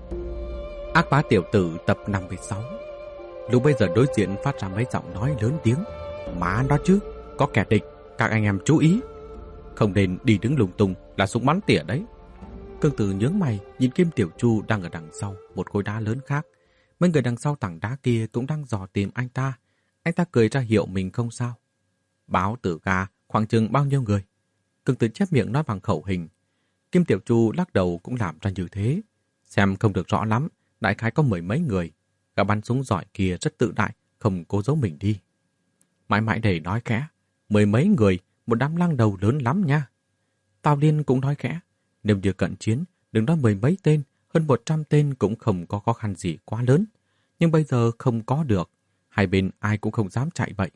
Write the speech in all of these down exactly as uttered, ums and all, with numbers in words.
Ác bá tiểu tử tập năm mươi sáu. Lúc bây giờ đối diện phát ra mấy giọng nói lớn tiếng. Má đó chứ, có kẻ địch, các anh em chú ý. Không nên đi đứng lung tung, là súng bắn tỉa đấy. Cương Tử nhướng mày nhìn Kim Tiểu Chu đang ở đằng sau một khối đá lớn khác. Mấy người đằng sau tảng đá kia cũng đang dò tìm anh ta. Anh ta cười ra hiệu mình không sao. Báo tử ca khoảng chừng bao nhiêu người? Cương Tử chép miệng nói bằng khẩu hình. Kim Tiểu Chu lắc đầu cũng làm ra như thế. Xem không được rõ lắm, đại khái có mười mấy người. Gã bắn súng giỏi kia rất tự đại, không cố giấu mình đi. Mãi mãi để nói khẽ. Mười mấy người, một đám lang đầu lớn lắm nha. Tào Liên cũng nói khẽ. Nếu như cận chiến, đừng nói mười mấy tên, hơn một trăm tên cũng không có khó khăn gì quá lớn. Nhưng bây giờ không có được. Hai bên ai cũng không dám chạy vậy.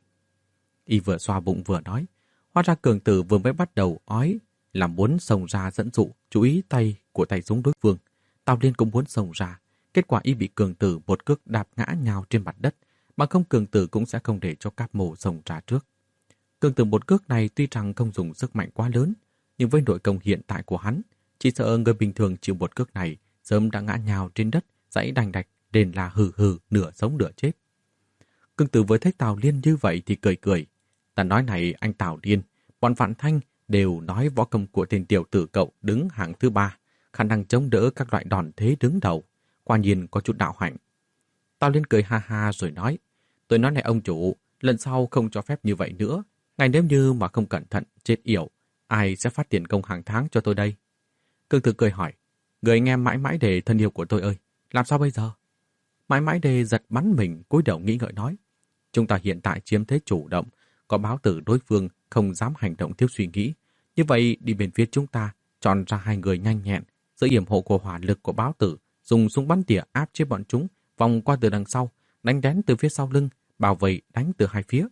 Y vừa xoa bụng vừa nói. Hóa ra Cường Tử vừa mới bắt đầu ói, là muốn xông ra dẫn dụ, chú ý tay của tay súng đối phương. Tào Liên cũng muốn xông ra. Kết quả Y bị Cường Tử một cước đạp ngã nhào trên mặt đất. Bằng không Cường Tử cũng sẽ không để cho Cáp Mổ xông ra trước. Cường Tử một cước này tuy rằng không dùng sức mạnh quá lớn, nhưng với nội công hiện tại của hắn, chỉ sợ người bình thường chịu một cước này sớm đã ngã nhào trên đất, dãy đành đạch, đền là hừ hừ, nửa sống nửa chết. Cường Tử vừa thấy Tào Liên như vậy thì cười cười. Ta nói này anh Tào Liên, bọn Vạn Thanh đều nói võ công của tên tiểu tử cậu đứng hạng thứ ba, khả năng chống đỡ các loại đòn thế đứng đầu, quả nhiên có chút đạo hạnh. Tào Liên cười ha ha rồi nói, tôi nói này ông chủ, lần sau không cho phép như vậy nữa, ngày nếu như mà không cẩn thận chết yểu, ai sẽ phát tiền công hàng tháng cho tôi đây? Cường Tử cười hỏi, người anh em mãi mãi đề thân yêu của tôi ơi, làm sao bây giờ? Mãi mãi đề giật bắn mình, cúi đầu nghĩ ngợi nói, chúng ta hiện tại chiếm thế chủ động, có báo tử đối phương không dám hành động thiếu suy nghĩ. Như vậy đi bên phía chúng ta, chọn ra hai người nhanh nhẹn, dưới yểm hộ của hỏa lực của báo tử, dùng súng bắn tỉa áp chế bọn chúng, vòng qua từ đằng sau, đánh đén từ phía sau lưng, bảo vệ đánh từ hai phía.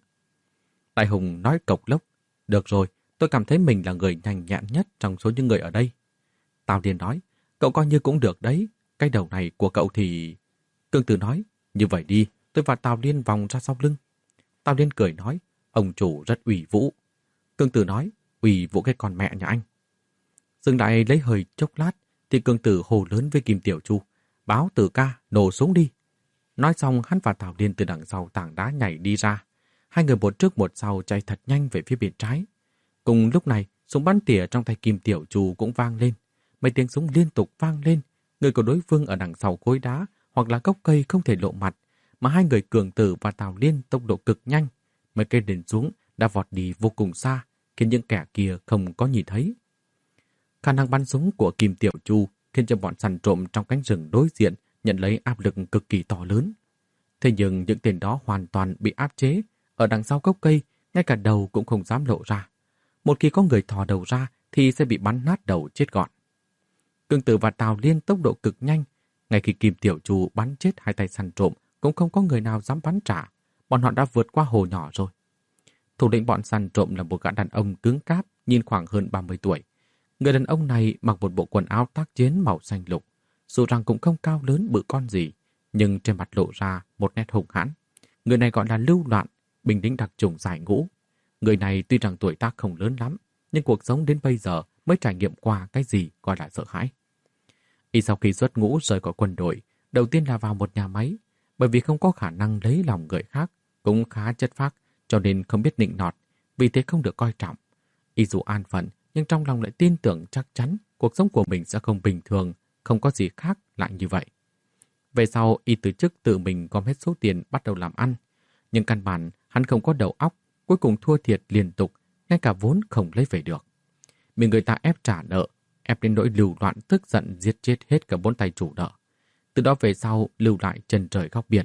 Đại Hùng nói cộc lốc, được rồi, tôi cảm thấy mình là người nhanh nhẹn nhất trong số những người ở đây. Tào Liên nói, cậu coi như cũng được đấy, cái đầu này của cậu thì... Cương Tử nói, như vậy đi, tôi và Tào Liên vòng ra sau lưng. Tào Liên cười nói, ông chủ rất ủy vũ. Cương Tử nói, ủy vũ cái con mẹ nhà anh. Dừng lại lấy hơi chốc lát, thì Cương Tử hồ lớn với Kim Tiểu Chu, báo tử ca, nổ súng đi. Nói xong hắn và Tào Liên từ đằng sau tảng đá nhảy đi ra. Hai người một trước một sau chạy thật nhanh về phía bên trái. Cùng lúc này, súng bắn tỉa trong tay Kim Tiểu Chu cũng vang lên. Mấy tiếng súng liên tục vang lên. Người của đối phương ở đằng sau khối đá hoặc là gốc cây không thể lộ mặt, mà hai người Cường Tử và Tào Liên tốc độ cực nhanh. Mấy cây nền xuống đã vọt đi vô cùng xa, khiến những kẻ kia không có nhìn thấy. Khả năng bắn súng của Kim Tiểu Chu khiến cho bọn săn trộm trong cánh rừng đối diện nhận lấy áp lực cực kỳ to lớn. Thế nhưng những tên đó hoàn toàn bị áp chế, ở đằng sau gốc cây, ngay cả đầu cũng không dám lộ ra. Một khi có người thò đầu ra thì sẽ bị bắn nát đầu chết gọn. Cường Tử và Tào Liên tốc độ cực nhanh, ngay khi Kim Tiểu Chu bắn chết hai tay săn trộm cũng không có người nào dám bắn trả, bọn họ đã vượt qua hồ nhỏ rồi. Thủ lĩnh bọn săn trộm là một gã đàn ông cứng cáp, nhìn khoảng hơn ba mươi tuổi. Người đàn ông này mặc một bộ quần áo tác chiến màu xanh lục, dù rằng cũng không cao lớn bự con gì, nhưng trên mặt lộ ra một nét hung hãn. Người này gọi là Lưu Loạn, binh lính đặc chủng giải ngũ. Người này tuy rằng tuổi tác không lớn lắm, nhưng cuộc sống đến bây giờ mới trải nghiệm qua cái gì gọi là sợ hãi. Y sau khi xuất ngũ rời khỏi quân đội, đầu tiên là vào một nhà máy, bởi vì không có khả năng lấy lòng người khác, cũng khá chất phác, cho nên không biết nịnh nọt, vì thế không được coi trọng. Y dù an phận, nhưng trong lòng lại tin tưởng chắc chắn cuộc sống của mình sẽ không bình thường, không có gì khác lại như vậy. Về sau, Y từ chức tự mình gom hết số tiền bắt đầu làm ăn, nhưng căn bản hắn không có đầu óc, cuối cùng thua thiệt liên tục, ngay cả vốn không lấy về được. Bị người ta ép trả nợ, ép đến nỗi Lưu Loạn tức giận giết chết hết cả bốn tay chủ nợ. Từ đó về sau, lưu lại chân trời góc biển.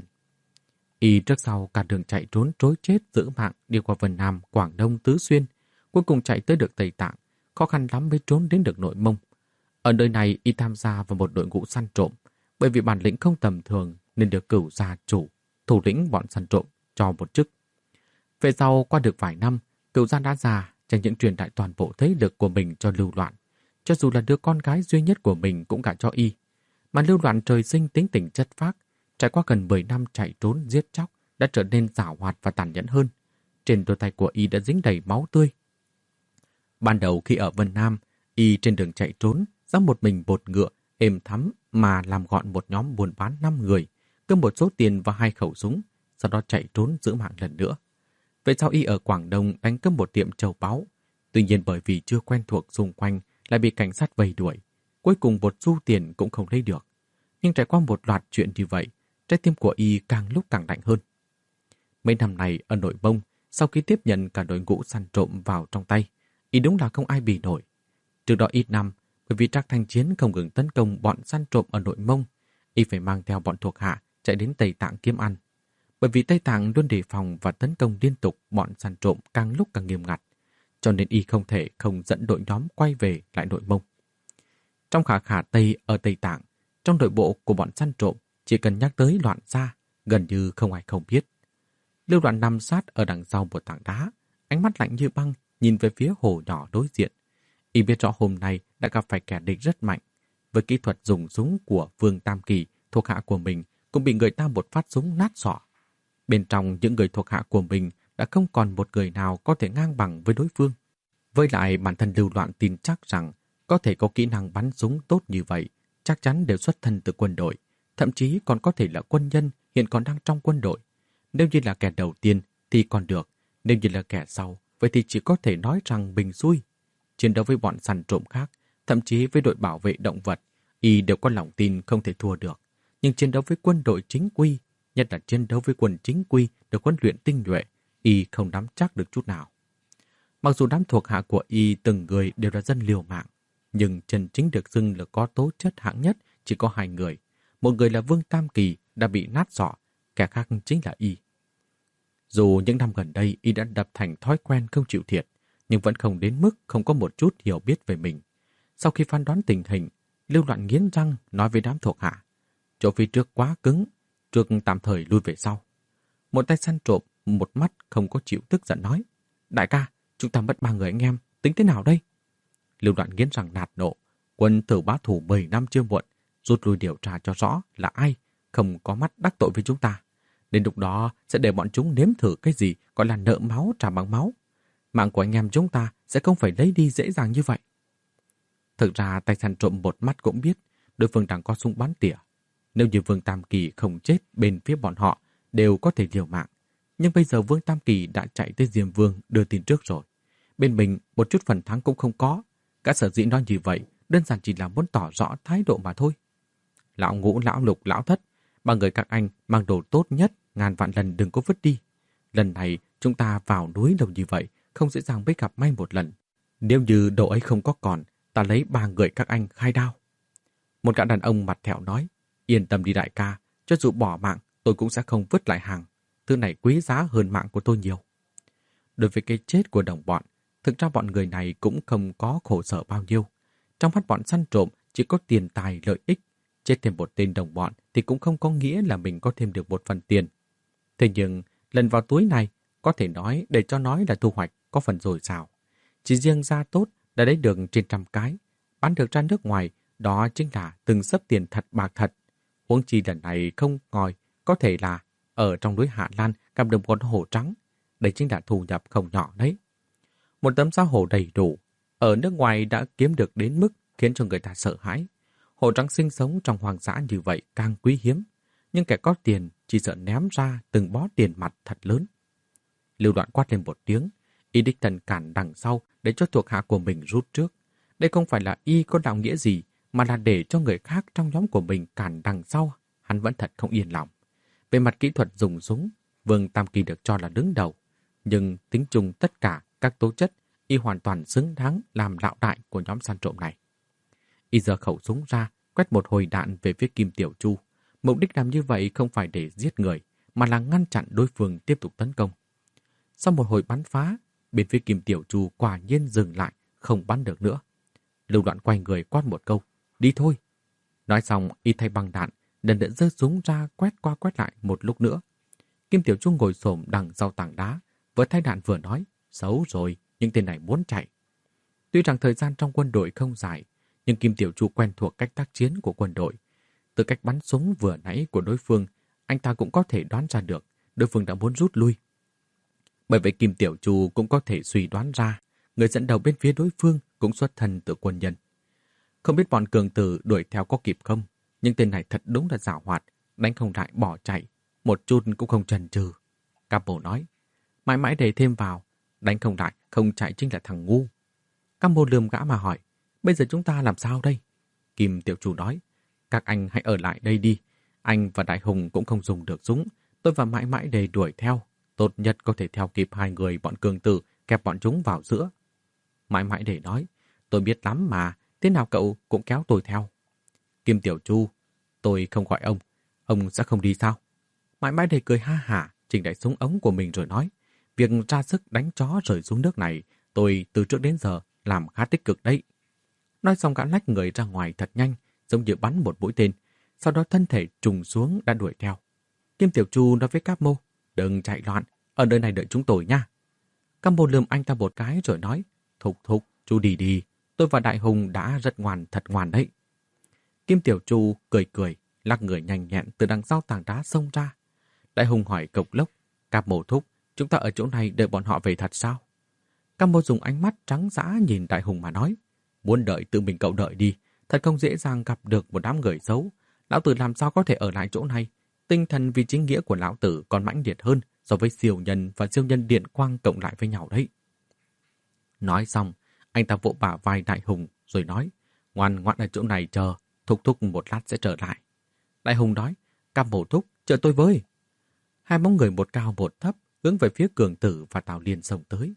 Y trước sau cả đường chạy trốn trối chết giữ mạng đi qua Vân Nam, Quảng Đông, Tứ Xuyên, cuối cùng chạy tới được Tây Tạng, khó khăn lắm mới trốn đến được Nội Mông. Ở nơi này, Y tham gia vào một đội ngũ săn trộm, bởi vì bản lĩnh không tầm thường nên được cửu gia chủ, thủ lĩnh bọn săn trộm, cho một chức. Về sau, qua được vài năm, cửu gia đã già, chẳng những truyền đại toàn bộ thế lực của mình cho Lưu Loạn, cho dù là đứa con gái duy nhất của mình cũng gả cho Y. Mà Lưu Loạn trời sinh tính tình chất phác, trải qua gần mười năm chạy trốn giết chóc đã trở nên giảo hoạt và tàn nhẫn hơn. Trên đôi tay của Y đã dính đầy máu tươi. Ban đầu khi ở Vân Nam, Y trên đường chạy trốn, dám một mình bột ngựa, êm thắm mà làm gọn một nhóm buôn bán năm người, cướp một số tiền và hai khẩu súng, sau đó chạy trốn giữ mạng lần nữa. Về sau y ở Quảng Đông đánh cướp một tiệm châu báu. Tuy nhiên bởi vì chưa quen thuộc xung quanh lại bị cảnh sát vây đuổi. Cuối cùng một xu tiền cũng không lấy được. Nhưng trải qua một loạt chuyện như vậy, trái tim của y càng lúc càng lạnh hơn. Mấy năm này ở Nội Mông, sau khi tiếp nhận cả đội ngũ săn trộm vào trong tay, y đúng là không ai bì nổi. Trước đó ít năm, bởi vì Trác Thanh Chiến không ngừng tấn công bọn săn trộm ở Nội Mông, y phải mang theo bọn thuộc hạ chạy đến Tây Tạng kiếm ăn. Bởi vì Tây Tạng luôn đề phòng và tấn công liên tục bọn săn trộm càng lúc càng nghiêm ngặt, cho nên y không thể không dẫn đội nhóm quay về lại Nội Mông. Trong khả khả Tây ở Tây Tạng, trong nội bộ của bọn săn trộm chỉ cần nhắc tới Loạn Gia, gần như không ai không biết. Lưu Loạn nằm sát ở đằng sau một tảng đá, ánh mắt lạnh như băng nhìn về phía hồ nhỏ đối diện. Y biết rõ hôm nay đã gặp phải kẻ địch rất mạnh. Với kỹ thuật dùng súng của Vương Tam Kỳ, thuộc hạ của mình cũng bị người ta một phát súng nát sọ. Bên trong những người thuộc hạ của mình đã không còn một người nào có thể ngang bằng với đối phương. Với lại bản thân Lưu Loạn tin chắc rằng có thể có kỹ năng bắn súng tốt như vậy, chắc chắn đều xuất thân từ quân đội, thậm chí còn có thể là quân nhân hiện còn đang trong quân đội. Nếu như là kẻ đầu tiên thì còn được, nếu như là kẻ sau, vậy thì chỉ có thể nói rằng bình xui. Chiến đấu với bọn săn trộm khác, thậm chí với đội bảo vệ động vật, y đều có lòng tin không thể thua được. Nhưng chiến đấu với quân đội chính quy, nhất là chiến đấu với quân chính quy được huấn luyện tinh nhuệ, y không nắm chắc được chút nào. Mặc dù đám thuộc hạ của y từng người đều là dân liều mạng, nhưng chân chính được xưng là có tố chất hạng nhất chỉ có hai người. Một người là Vương Tam Kỳ đã bị nát sọ, kẻ khác chính là y. Dù những năm gần đây y đã đập thành thói quen không chịu thiệt, nhưng vẫn không đến mức không có một chút hiểu biết về mình. Sau khi phán đoán tình hình, Lưu Loạn nghiến răng nói với đám thuộc hạ: chỗ phía trước quá cứng, trước tạm thời lui về sau. Một tay săn trộm, một mắt không có chịu tức giận nói: đại ca, chúng ta mất ba người anh em, tính thế nào đây? Lưu Loạn nghiến răng nạt nộ: quân tử bá thủ mười năm chưa muộn, rút lui điều tra cho rõ là ai không có mắt đắc tội với chúng ta. Đến lúc đó sẽ để bọn chúng nếm thử cái gì gọi là nợ máu trả bằng máu. Mạng của anh em chúng ta sẽ không phải lấy đi dễ dàng như vậy. Thực ra tay săn trộm một mắt cũng biết đối phương đang có súng bắn tỉa. Nếu như Vương Tam Kỳ không chết bên phía bọn họ đều có thể liều mạng. Nhưng bây giờ Vương Tam Kỳ đã chạy tới Diêm Vương đưa tin trước rồi. Bên mình một chút phần thắng cũng không có. Cả sở dĩ nói như vậy đơn giản chỉ là muốn tỏ rõ thái độ mà thôi. Lão Ngũ, Lão Lục, Lão Thất, ba người các anh mang đồ tốt nhất ngàn vạn lần đừng có vứt đi. Lần này chúng ta vào núi lâu như vậy không dễ dàng mới gặp may một lần. Nếu như đồ ấy không có còn, ta lấy ba người các anh khai đao. Một gã đàn ông mặt thẹo nói: yên tâm đi đại ca, cho dù bỏ mạng tôi cũng sẽ không vứt lại hàng. Thứ này quý giá hơn mạng của tôi nhiều. Đối với cái chết của đồng bọn, thực ra bọn người này cũng không có khổ sở bao nhiêu. Trong mắt bọn săn trộm chỉ có tiền tài lợi ích. Chết thêm một tên đồng bọn thì cũng không có nghĩa là mình có thêm được một phần tiền. Thế nhưng lần vào túi này có thể nói để cho nói là thu hoạch có phần dồi dào. Chỉ riêng da tốt đã lấy được trên trăm cái. Bán được ra nước ngoài đó chính là từng sấp tiền thật bạc thật. Huống chi lần này không ngòi, có thể là ở trong núi Hạ Lan gặp được một con hổ trắng. Đây chính là thu nhập không nhỏ đấy. Một tấm da hổ đầy đủ, ở nước ngoài đã kiếm được đến mức khiến cho người ta sợ hãi. Hổ trắng sinh sống trong hoang dã như vậy càng quý hiếm, nhưng kẻ có tiền chỉ sợ ném ra từng bó tiền mặt thật lớn. Lưu Đoạn quát lên một tiếng, y đích thần cản đằng sau để cho thuộc hạ của mình rút trước. Đây không phải là y có đạo nghĩa gì, mà là để cho người khác trong nhóm của mình cản đằng sau. Hắn vẫn thật không yên lòng. Về mặt kỹ thuật dùng súng, Vương Tam Kỳ được cho là đứng đầu, nhưng tính chung tất cả các tố chất, y hoàn toàn xứng đáng làm lão đại của nhóm săn trộm này. Y giơ khẩu súng ra, quét một hồi đạn về phía Kim Tiểu Chu. Mục đích làm như vậy không phải để giết người, mà là ngăn chặn đối phương tiếp tục tấn công. Sau một hồi bắn phá, bên phía Kim Tiểu Chu quả nhiên dừng lại, không bắn được nữa. Lưu Đoạn quay người quát một câu: đi thôi. Nói xong, y thay băng đạn, lần nữa giơ súng ra quét qua quét lại một lúc nữa. Kim Tiểu Chu ngồi xổm đằng sau tảng đá, vừa thay đạn vừa nói: xấu rồi, những tên này muốn chạy. Tuy rằng thời gian trong quân đội không dài, nhưng Kim Tiểu Chu quen thuộc cách tác chiến của quân đội. Từ cách bắn súng vừa nãy của đối phương, anh ta cũng có thể đoán ra được đối phương đã muốn rút lui. Bởi vậy Kim Tiểu Chu cũng có thể suy đoán ra người dẫn đầu bên phía đối phương cũng xuất thân từ quân nhân. Không biết bọn cường tử đuổi theo có kịp không, nhưng tên này thật đúng là giảo hoạt, đánh không lại bỏ chạy, một chút cũng không chần chừ. Cambo nói, mãi mãi để thêm vào, đánh không lại, không chạy chính là thằng ngu. Cambo lườm gã mà hỏi, bây giờ chúng ta làm sao đây? Kim tiểu chủ nói, các anh hãy ở lại đây đi, anh và Đại Hùng cũng không dùng được súng, tôi và mãi mãi để đuổi theo, tốt nhất có thể theo kịp hai người bọn cường tử, kẹp bọn chúng vào giữa. Mãi mãi để nói, tôi biết lắm mà, thế nào cậu cũng kéo tôi theo. Kim tiểu chu, tôi không gọi ông, ông sẽ không đi sao? Mãi mãi để cười ha hả, chỉnh đại súng ống của mình rồi nói, việc ra sức đánh chó rơi xuống nước này, tôi từ trước đến giờ làm khá tích cực đấy. Nói xong gã lách người ra ngoài thật nhanh, giống như bắn một mũi tên, sau đó thân thể trùng xuống đã đuổi theo. Kim tiểu chu nói với Capo, đừng chạy loạn, ở nơi này đợi chúng tôi nha. Capo lườm anh ta một cái rồi nói, thục thục, chú đi đi, tôi và Đại Hùng đã rất ngoan, thật ngoan đấy. Kim tiểu chu cười cười, lắc người nhanh nhẹn từ đằng sau tảng đá xông ra. Đại Hùng hỏi Cộc Lốc, Capo thúc, chúng ta ở chỗ này đợi bọn họ về thật sao? Capo dùng ánh mắt trắng dã nhìn Đại Hùng mà nói, muốn đợi tự mình cậu đợi đi, thật không dễ dàng gặp được một đám người xấu. Lão tử làm sao có thể ở lại chỗ này? Tinh thần vì chính nghĩa của lão tử còn mãnh liệt hơn so với siêu nhân và siêu nhân điện quang cộng lại với nhau đấy. Nói xong, anh ta vỗ bả vai Đại Hùng rồi nói, ngoan ngoãn ở chỗ này chờ, thúc thúc một lát sẽ trở lại. Đại Hùng nói, Capo thúc, chờ tôi với. Hai bóng người một cao một thấp hướng về phía Cường Tử và Tào Liên xông tới.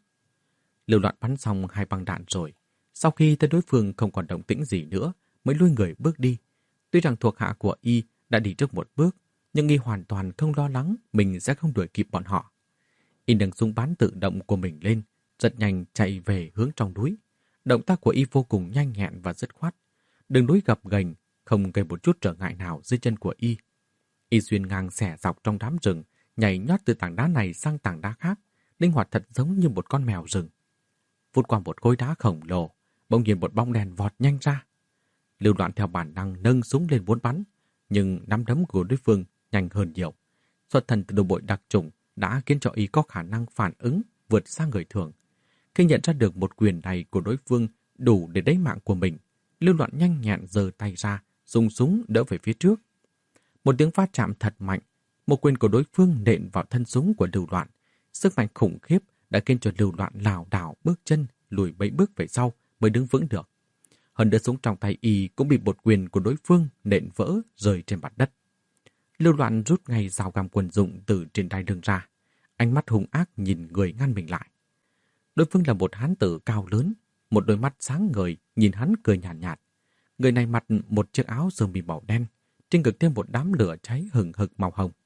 Lưu Loạn bắn xong hai băng đạn rồi, sau khi thấy đối phương không còn động tĩnh gì nữa, mới lui người bước đi. Tuy rằng thuộc hạ của y đã đi trước một bước, nhưng y hoàn toàn không lo lắng mình sẽ không đuổi kịp bọn họ. Y nâng súng bắn tự động của mình lên, rất nhanh chạy về hướng trong núi. Động tác của y vô cùng nhanh nhẹn và dứt khoát. Đường núi gập ghềnh, không gây một chút trở ngại nào dưới chân của y. Y xuyên ngang xẻ dọc trong đám rừng, nhảy nhót từ tảng đá này sang tảng đá khác, linh hoạt thật giống như một con mèo rừng. Vút qua một khối đá khổng lồ, bỗng nhiên một bóng đèn vọt nhanh ra. Lưu Loạn theo bản năng nâng súng lên muốn bắn, nhưng nắm đấm của đối phương nhanh hơn nhiều. Xuất thần từ đồng đội đặc chủng đã khiến cho y có khả năng phản ứng vượt xa người thường. Khi nhận ra được một quyền này của đối phương đủ để lấy mạng của mình, Lưu Loạn nhanh nhẹn giơ tay ra, dùng súng đỡ về phía trước. Một tiếng va chạm thật mạnh, một quyền của đối phương nện vào thân súng của Lưu Loạn. Sức mạnh khủng khiếp đã khiến cho Lưu Loạn lảo đảo bước chân lùi mấy bước về sau mới đứng vững được. Hơn nữa súng trong tay y cũng bị một quyền của đối phương nện vỡ rơi trên mặt đất. Lưu Loạn rút ngay dao găm quân dụng từ trên đai lưng ra, ánh mắt hung ác nhìn người ngăn mình lại. Đối phương là một hán tử cao lớn, một đôi mắt sáng ngời nhìn hắn cười nhàn nhạt, nhạt. Người này mặc một chiếc áo sơ mi màu đen, trên ngực thêm một đám lửa cháy hừng hực màu hồng.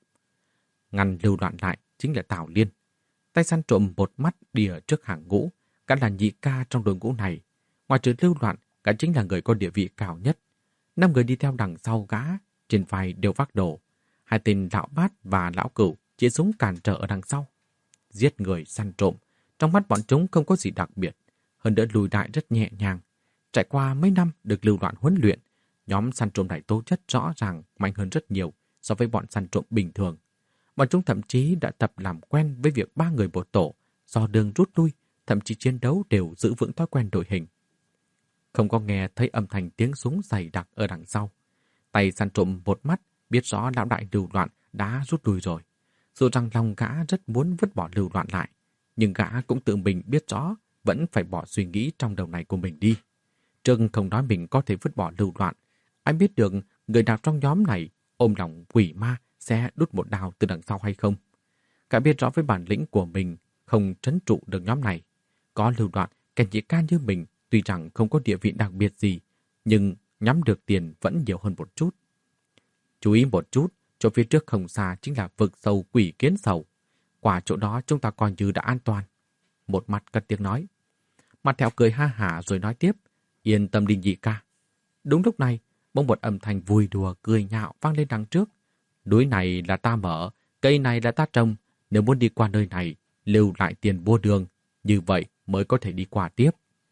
Ngăn Lưu Loạn lại chính là Tào Liên. Tay săn trộm một mắt đi ở trước hàng ngũ, cả là nhị ca trong đội ngũ này. Ngoài trừ Lưu Loạn, cả chính là người có địa vị cao nhất. Năm người đi theo đằng sau gã, trên vai đều vác đồ. Hai tên lão bát và lão cửu chỉ súng cản trở ở đằng sau. Giết người săn trộm, trong mắt bọn chúng không có gì đặc biệt. Hơn nữa lùi đại rất nhẹ nhàng. Trải qua mấy năm được Lưu Loạn huấn luyện, nhóm săn trộm này tố chất rõ ràng mạnh hơn rất nhiều so với bọn săn trộm bình thường. Bọn chúng thậm chí đã tập làm quen với việc ba người một tổ, do đường rút lui, thậm chí chiến đấu đều giữ vững thói quen đội hình. Không có nghe thấy âm thanh tiếng súng dày đặc ở đằng sau. Tay săn trộm một mắt biết rõ lão đại Lưu Loạn đã rút lui rồi. Dù rằng lòng gã rất muốn vứt bỏ Lưu Loạn lại, nhưng gã cũng tự mình biết rõ vẫn phải bỏ suy nghĩ trong đầu này của mình đi. Trương không nói mình có thể vứt bỏ Lưu Loạn. Ai biết được người nào trong nhóm này ôm lòng quỷ ma sẽ đút một đao từ đằng sau hay không. Cả biết rõ với bản lĩnh của mình không trấn trụ được nhóm này. Có Lưu Loạn, kẻ nhị ca như mình tuy rằng không có địa vị đặc biệt gì, nhưng nhắm được tiền vẫn nhiều hơn một chút. Chú ý một chút, chỗ phía trước không xa chính là vực sâu quỷ kiến sầu. Qua chỗ đó chúng ta coi như đã an toàn. Một mặt cất tiếng nói. Mặt Thẹo cười ha hả rồi nói tiếp, yên tâm đi nhị ca. Đúng lúc này, bỗng một âm thanh vui đùa cười nhạo vang lên đằng trước. Núi này là ta mở, cây này là ta trồng, nếu muốn đi qua nơi này, lưu lại tiền mua đường, như vậy mới có thể đi qua tiếp.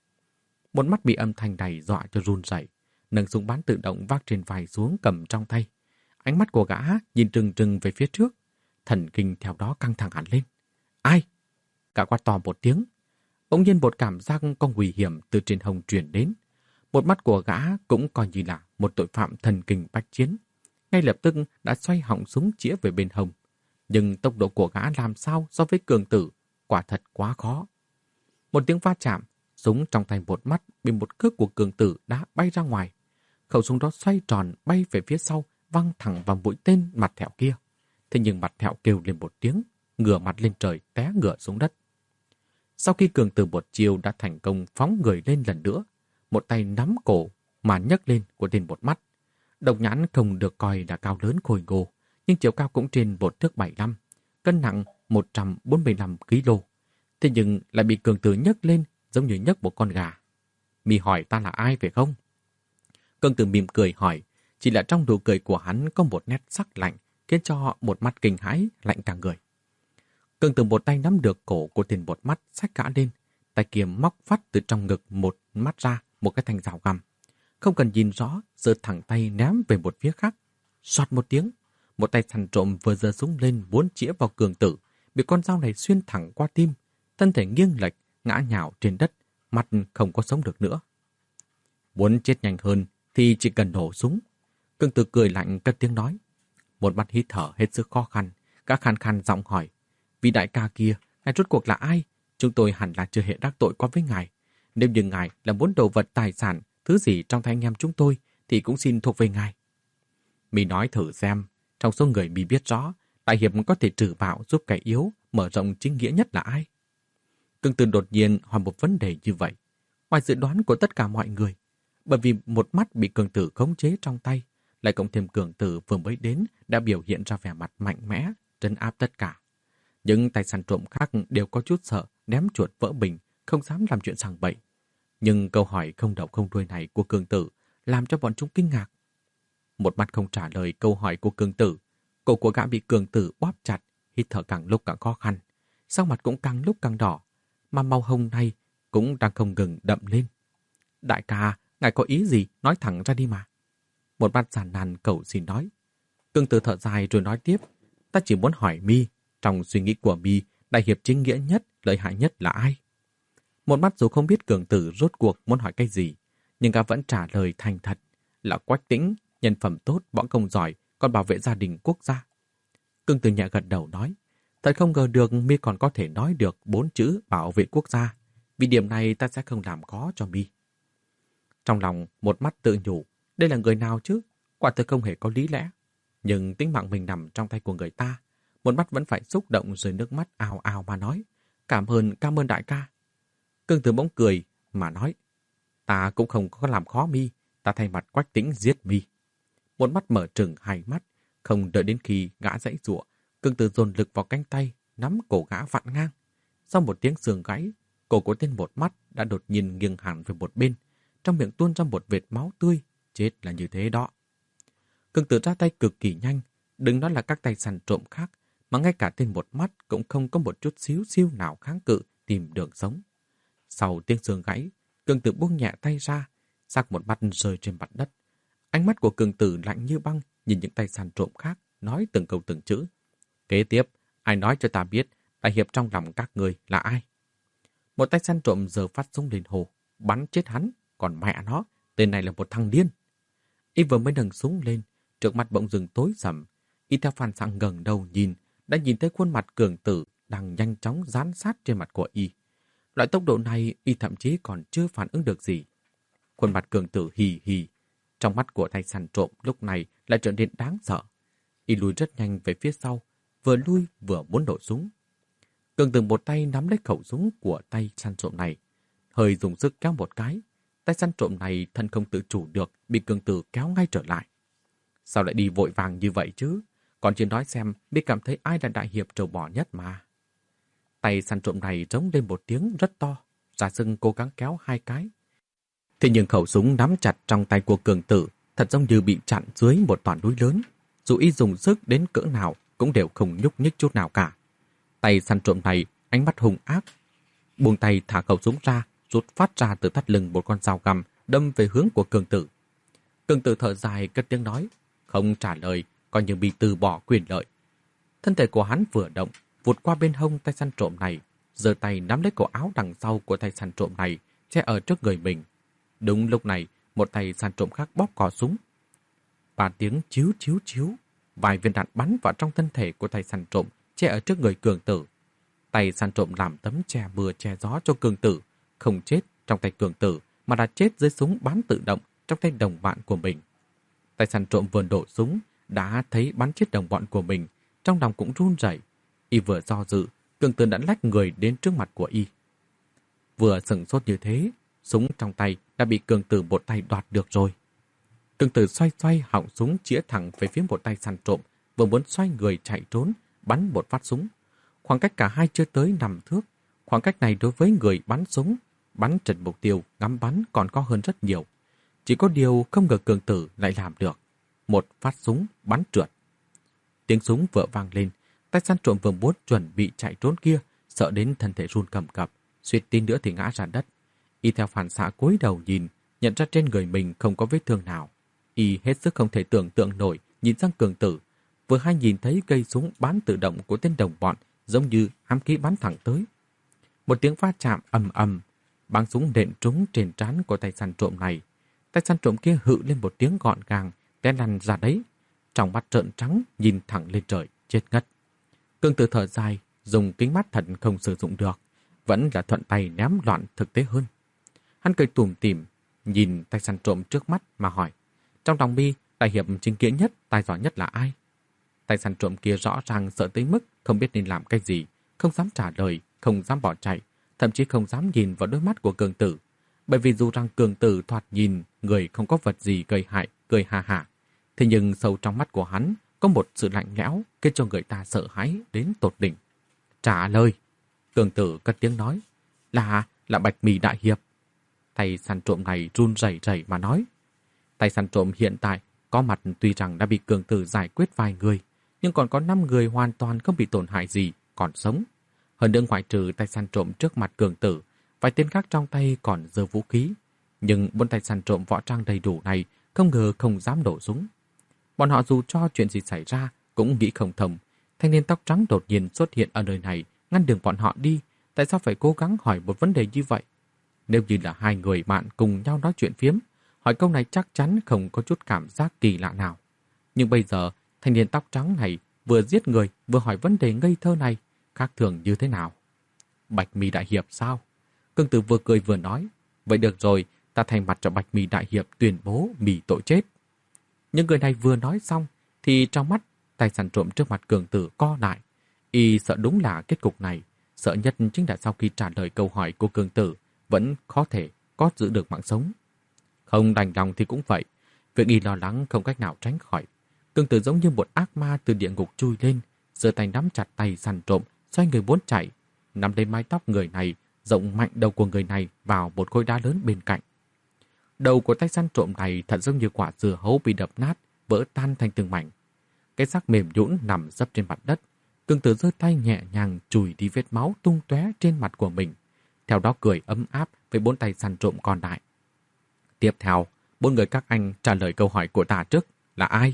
Một mắt bị âm thanh này dọa cho run rẩy, nâng súng bắn tự động vác trên vai xuống cầm trong tay. Ánh mắt của gã nhìn trừng trừng về phía trước, thần kinh theo đó căng thẳng hẳn lên. Ai? Gã quát to một tiếng. Bỗng nhiên một cảm giác có nguy hiểm từ trên hông truyền đến. Một mắt của gã cũng coi như là một tội phạm thần kinh bách chiến. Ngay lập tức đã xoay họng súng chĩa về bên hông. Nhưng tốc độ của gã làm sao so với cường tử, quả thật quá khó. Một tiếng va chạm, súng trong tay một mắt bị một cước của cường tử đã bay ra ngoài. Khẩu súng đó xoay tròn bay về phía sau, văng thẳng vào mũi tên mặt thẹo kia. Thế nhưng mặt thẹo kêu lên một tiếng, ngửa mặt lên trời té ngửa xuống đất. Sau khi cường tử một chiều đã thành công phóng người lên lần nữa, một tay nắm cổ mà nhấc lên của tên một mắt. Độc nhãn không được coi là cao lớn khôi ngô, nhưng chiều cao cũng trên một thước bảy lăm, cân nặng một trăm bốn mươi lăm ki lô. Thế nhưng lại bị cường tử nhấc lên giống như nhấc một con gà. "Mì hỏi ta là ai phải không?" Cường tử mỉm cười hỏi, chỉ là trong nụ cười của hắn có một nét sắc lạnh, khiến cho một mắt kinh hãi lạnh cả người. Cường tử một tay nắm được cổ của tên một mắt xách gã lên, tay kia móc phát từ trong ngực một mắt ra một cái thanh dao găm. Không cần nhìn rõ, giơ thẳng tay ném về một phía khác. Xoạt một tiếng, một tay săn trộm vừa giơ súng lên muốn chĩa vào cường tử, bị con dao này xuyên thẳng qua tim, thân thể nghiêng lệch, ngã nhào trên đất, mặt không có sống được nữa. Muốn chết nhanh hơn thì chỉ cần nổ súng. Cường tử cười lạnh cất tiếng nói. Một mắt hít thở hết sức khó khăn, gã khàn khàn giọng hỏi: "Vị đại ca kia, ngài rốt cuộc là ai? Chúng tôi hẳn là chưa hề đắc tội qua với ngài. Nếu như ngài là muốn đồ vật tài sản, thứ gì trong tay anh em chúng tôi, thì cũng xin thuộc về ngài." Mi nói thử xem, trong số người Mi biết rõ, đại hiệp có thể trừ bạo giúp kẻ yếu, mở rộng chính nghĩa nhất là ai? Cường tử đột nhiên hỏi một vấn đề như vậy, ngoài dự đoán của tất cả mọi người, bởi vì một mắt bị cường tử khống chế trong tay, lại cộng thêm cường tử vừa mới đến đã biểu hiện ra vẻ mặt mạnh mẽ, trấn áp tất cả. Những tay săn trộm khác đều có chút sợ, ném chuột vỡ bình, không dám làm chuyện sằng bậy. Nhưng câu hỏi không đầu không đuôi này của cường tử làm cho bọn chúng kinh ngạc. Một mắt không trả lời câu hỏi của cường tử, cổ của gã bị cường tử bóp chặt, hít thở càng lúc càng khó khăn, sắc mặt cũng càng lúc càng đỏ, mà màu hồng này cũng đang không ngừng đậm lên. "Đại ca, ngài có ý gì? Nói thẳng ra đi mà." Một mắt giàn nàn cầu xin nói. Cường tử thở dài rồi nói tiếp: "Ta chỉ muốn hỏi Mi, trong suy nghĩ của Mi, đại hiệp chính nghĩa nhất, lợi hại nhất là ai?" Một mắt dù không biết cường tử rốt cuộc muốn hỏi cái gì, nhưng gã vẫn trả lời thành thật, là Quách Tĩnh, nhân phẩm tốt, võ công giỏi, còn bảo vệ gia đình quốc gia. Cường tử nhẹ gật đầu nói, thật không ngờ được Mi còn có thể nói được bốn chữ bảo vệ quốc gia, vì điểm này ta sẽ không làm khó cho Mi. Trong lòng một mắt tự nhủ, đây là người nào chứ, quả thực không hề có lý lẽ. Nhưng tính mạng mình nằm trong tay của người ta, một mắt vẫn phải xúc động rơi nước mắt ào ào mà nói, cảm ơn, cảm ơn đại ca. Cường tử bỗng cười mà nói, ta cũng không có làm khó Mi, ta thay mặt Quách Tĩnh giết Mi. Một mắt mở trừng hai mắt, không đợi đến khi gã giãy giụa, cường tử dồn lực vào cánh tay, nắm cổ gã vặn ngang. Sau một tiếng xương gãy, cổ của tên một mắt đã đột nhiên nghiêng hẳn về một bên, trong miệng tuôn ra một vệt máu tươi, chết là như thế đó. Cường tử ra tay cực kỳ nhanh, đừng nói là các tay săn trộm khác, mà ngay cả tên một mắt cũng không có một chút xíu xiu nào kháng cự tìm đường sống. Sau tiếng xương gãy, cường tử buông nhẹ tay ra, xác một mắt rơi trên mặt đất. Ánh mắt của cường tử lạnh như băng, nhìn những tay săn trộm khác, nói từng câu từng chữ. Kế tiếp, ai nói cho ta biết đại hiệp trong lòng các người là ai? Một tay săn trộm giờ phát súng lên hồ, bắn chết hắn, còn mẹ nó, tên này là một thằng điên. Y vừa mới nâng súng lên, trước mặt bỗng dừng tối sầm. Y theo phản xạ ngẩng đầu nhìn, đã nhìn thấy khuôn mặt cường tử đang nhanh chóng dán sát trên mặt của Y. Loại tốc độ này Y thậm chí còn chưa phản ứng được gì. Khuôn mặt cường tử hì hì, trong mắt của tay săn trộm lúc này lại trở nên đáng sợ. Y lùi rất nhanh về phía sau, vừa lui vừa muốn nổ súng. Cường tử một tay nắm lấy khẩu súng của tay săn trộm này, hơi dùng sức kéo một cái. Tay săn trộm này thân không tự chủ được, bị cường tử kéo ngay trở lại. Sao lại đi vội vàng như vậy chứ? Còn chưa nói xem biết cảm thấy ai là đại hiệp trâu bò nhất mà. Tay săn trộm này trống lên một tiếng rất to, ra sưng cố gắng kéo hai cái. Thế nhưng khẩu súng nắm chặt trong tay của cường tử thật giống như bị chặn dưới một tòa núi lớn. Dù Y dùng sức đến cỡ nào cũng đều không nhúc nhích chút nào cả. Tay săn trộm này ánh mắt hung ác, buông tay thả khẩu súng ra, rút phát ra từ thắt lưng một con dao găm đâm về hướng của cường tử. Cường tử thở dài cất tiếng nói, không trả lời, coi như bị từ bỏ quyền lợi. Thân thể của hắn vừa động, vụt qua bên hông tay săn trộm này, giơ tay nắm lấy cổ áo đằng sau của tay săn trộm này, che ở trước người mình. Đúng lúc này, một tay săn trộm khác bóp cò súng. Ba tiếng chíu chíu chíu, vài viên đạn bắn vào trong thân thể của tay săn trộm che ở trước người cường tử. Tay săn trộm làm tấm che mưa che gió cho cường tử, không chết trong tay cường tử mà đã chết dưới súng bắn tự động trong tay đồng bạn của mình. Tay săn trộm vừa đổ súng đã thấy bắn chết đồng bọn của mình, trong lòng cũng run rẩy. Y vừa do dự, cường tử đã lách người đến trước mặt của Y. Vừa sửng sốt như thế, súng trong tay đã bị cường tử một tay đoạt được rồi. Cường tử xoay xoay họng súng chĩa thẳng về phía một tay săn trộm, vừa muốn xoay người chạy trốn, bắn một phát súng. Khoảng cách cả hai chưa tới năm thước. Khoảng cách này đối với người bắn súng, bắn trật mục tiêu, ngắm bắn còn có hơn rất nhiều. Chỉ có điều không ngờ cường tử lại làm được. Một phát súng bắn trượt. Tiếng súng vừa vang lên, tay săn trộm vừa muốn chuẩn bị chạy trốn kia, sợ đến thân thể run cầm cập, suýt tí nữa thì ngã ra đất. Y theo phản xạ cúi đầu nhìn, nhận ra trên người mình không có vết thương nào. Y hết sức không thể tưởng tượng nổi, nhìn sang cường tử, vừa hay nhìn thấy cây súng bắn tự động của tên đồng bọn giống như ám khí bắn thẳng tới. Một tiếng va chạm ầm ầm, bắn súng đện trúng trên trán của tay săn trộm này. Tay săn trộm kia hự lên một tiếng gọn gàng, té lăn ra đấy, trong mắt trợn trắng nhìn thẳng lên trời, chết ngất. Cường tử thở dài, dùng kính mắt thật không sử dụng được, vẫn là thuận tay ném loạn thực tế hơn. Hắn cười tủm tỉm, nhìn tay săn trộm trước mắt mà hỏi, trong lòng mi, tài hiệp chính nghĩa nhất, tài giỏi nhất là ai? Tay săn trộm kia rõ ràng sợ tới mức không biết nên làm cái gì, không dám trả lời, không dám bỏ chạy, thậm chí không dám nhìn vào đôi mắt của cường tử. Bởi vì dù rằng cường tử thoạt nhìn người không có vật gì gây hại, cười hà hà, thế nhưng sâu trong mắt của hắn có một sự lạnh lẽo khiến cho người ta sợ hãi đến tột đỉnh. Trả lời, cường tử cất tiếng nói, là, là Bạch Mì đại hiệp. Tay săn trộm này run rẩy rẩy mà nói. Tay săn trộm hiện tại có mặt tuy rằng đã bị cường tử giải quyết vài người, nhưng còn có năm người hoàn toàn không bị tổn hại gì, còn sống. Hơn nữa ngoại trừ tay săn trộm trước mặt cường tử, vài tên khác trong tay còn giơ vũ khí. Nhưng bốn tay săn trộm võ trang đầy đủ này không ngờ không dám nổ súng. Bọn họ dù cho chuyện gì xảy ra cũng nghĩ không thông. Thanh niên tóc trắng đột nhiên xuất hiện ở nơi này, ngăn đường bọn họ đi. Tại sao phải cố gắng hỏi một vấn đề như vậy? Nếu như là hai người bạn cùng nhau nói chuyện phiếm, hỏi câu này chắc chắn không có chút cảm giác kỳ lạ nào. Nhưng bây giờ, thanh niên tóc trắng này vừa giết người vừa hỏi vấn đề ngây thơ này, khác thường như thế nào? Bạch Mì đại hiệp sao? Cường tử vừa cười vừa nói, vậy được rồi, ta thay mặt cho Bạch Mì đại hiệp tuyên bố Mì tội chết. Nhưng người này vừa nói xong, thì trong mắt tay săn trộm trước mặt cường tử co lại. Y sợ đúng là kết cục này, sợ nhất chính là sau khi trả lời câu hỏi của cường tử, vẫn có thể có giữ được mạng sống. Không đành lòng thì cũng vậy, việc Y lo lắng không cách nào tránh khỏi. Cường tử giống như một ác ma từ địa ngục chui lên, giơ tay nắm chặt tay săn trộm, xoay người muốn chạy, nắm lấy mái tóc người này, rộng mạnh đầu của người này vào một khối đá lớn bên cạnh. Đầu của tay săn trộm này thật giống như quả dưa hấu bị đập nát, vỡ tan thành từng mảnh. Cái xác mềm nhũn nằm dấp trên mặt đất. Cường tử giơ tay nhẹ nhàng chùi đi vết máu tung tóe trên mặt của mình, theo đó cười ấm áp với bốn tay săn trộm còn lại. Tiếp theo, bốn người các anh trả lời câu hỏi của ta trước là ai?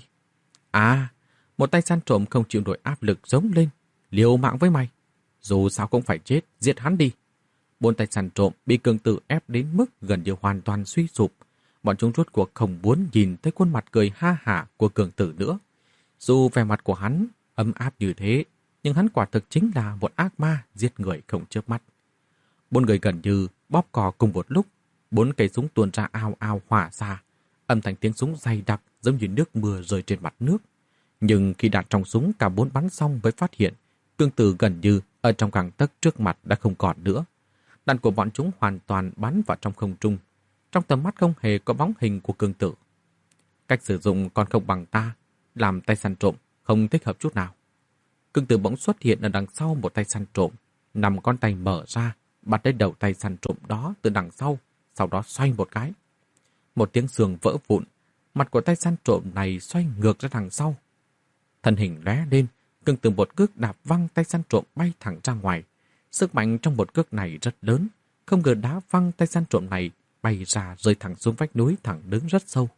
À, một tay săn trộm không chịu nổi áp lực giống lên, liều mạng với mày. Dù sao cũng phải chết, giết hắn đi. Bốn tay săn trộm bị cường tử ép đến mức gần như hoàn toàn suy sụp. Bọn chúng rốt cuộc không muốn nhìn thấy khuôn mặt cười ha hả của cường tử nữa. Dù vẻ mặt của hắn ấm áp như thế, nhưng hắn quả thực chính là một ác ma giết người không chớp mắt. Bốn người gần như bóp cò cùng một lúc, bốn cây súng tuôn ra ao ao hỏa ra, âm thanh tiếng súng dày đặc giống như nước mưa rơi trên mặt nước. Nhưng khi đạn trong súng cả bốn bắn xong mới phát hiện, cường tử gần như ở trong gang tấc trước mặt đã không còn nữa. Đạn của bọn chúng hoàn toàn bắn vào trong không trung. Trong tầm mắt không hề có bóng hình của cường tử. Cách sử dụng còn không bằng ta, làm tay săn trộm không thích hợp chút nào. Cường tử bỗng xuất hiện ở đằng sau một tay săn trộm, nằm con tay mở ra, bắt lấy đầu tay săn trộm đó từ đằng sau, sau đó xoay một cái. Một tiếng xương vỡ vụn, mặt của tay săn trộm này xoay ngược ra đằng sau. Thân hình lóe lên, cường tử một cước đạp văng tay săn trộm bay thẳng ra ngoài. Sức mạnh trong một cước này rất lớn, không ngờ đá văng tay săn trộm này bay ra rơi thẳng xuống vách núi thẳng đứng rất sâu.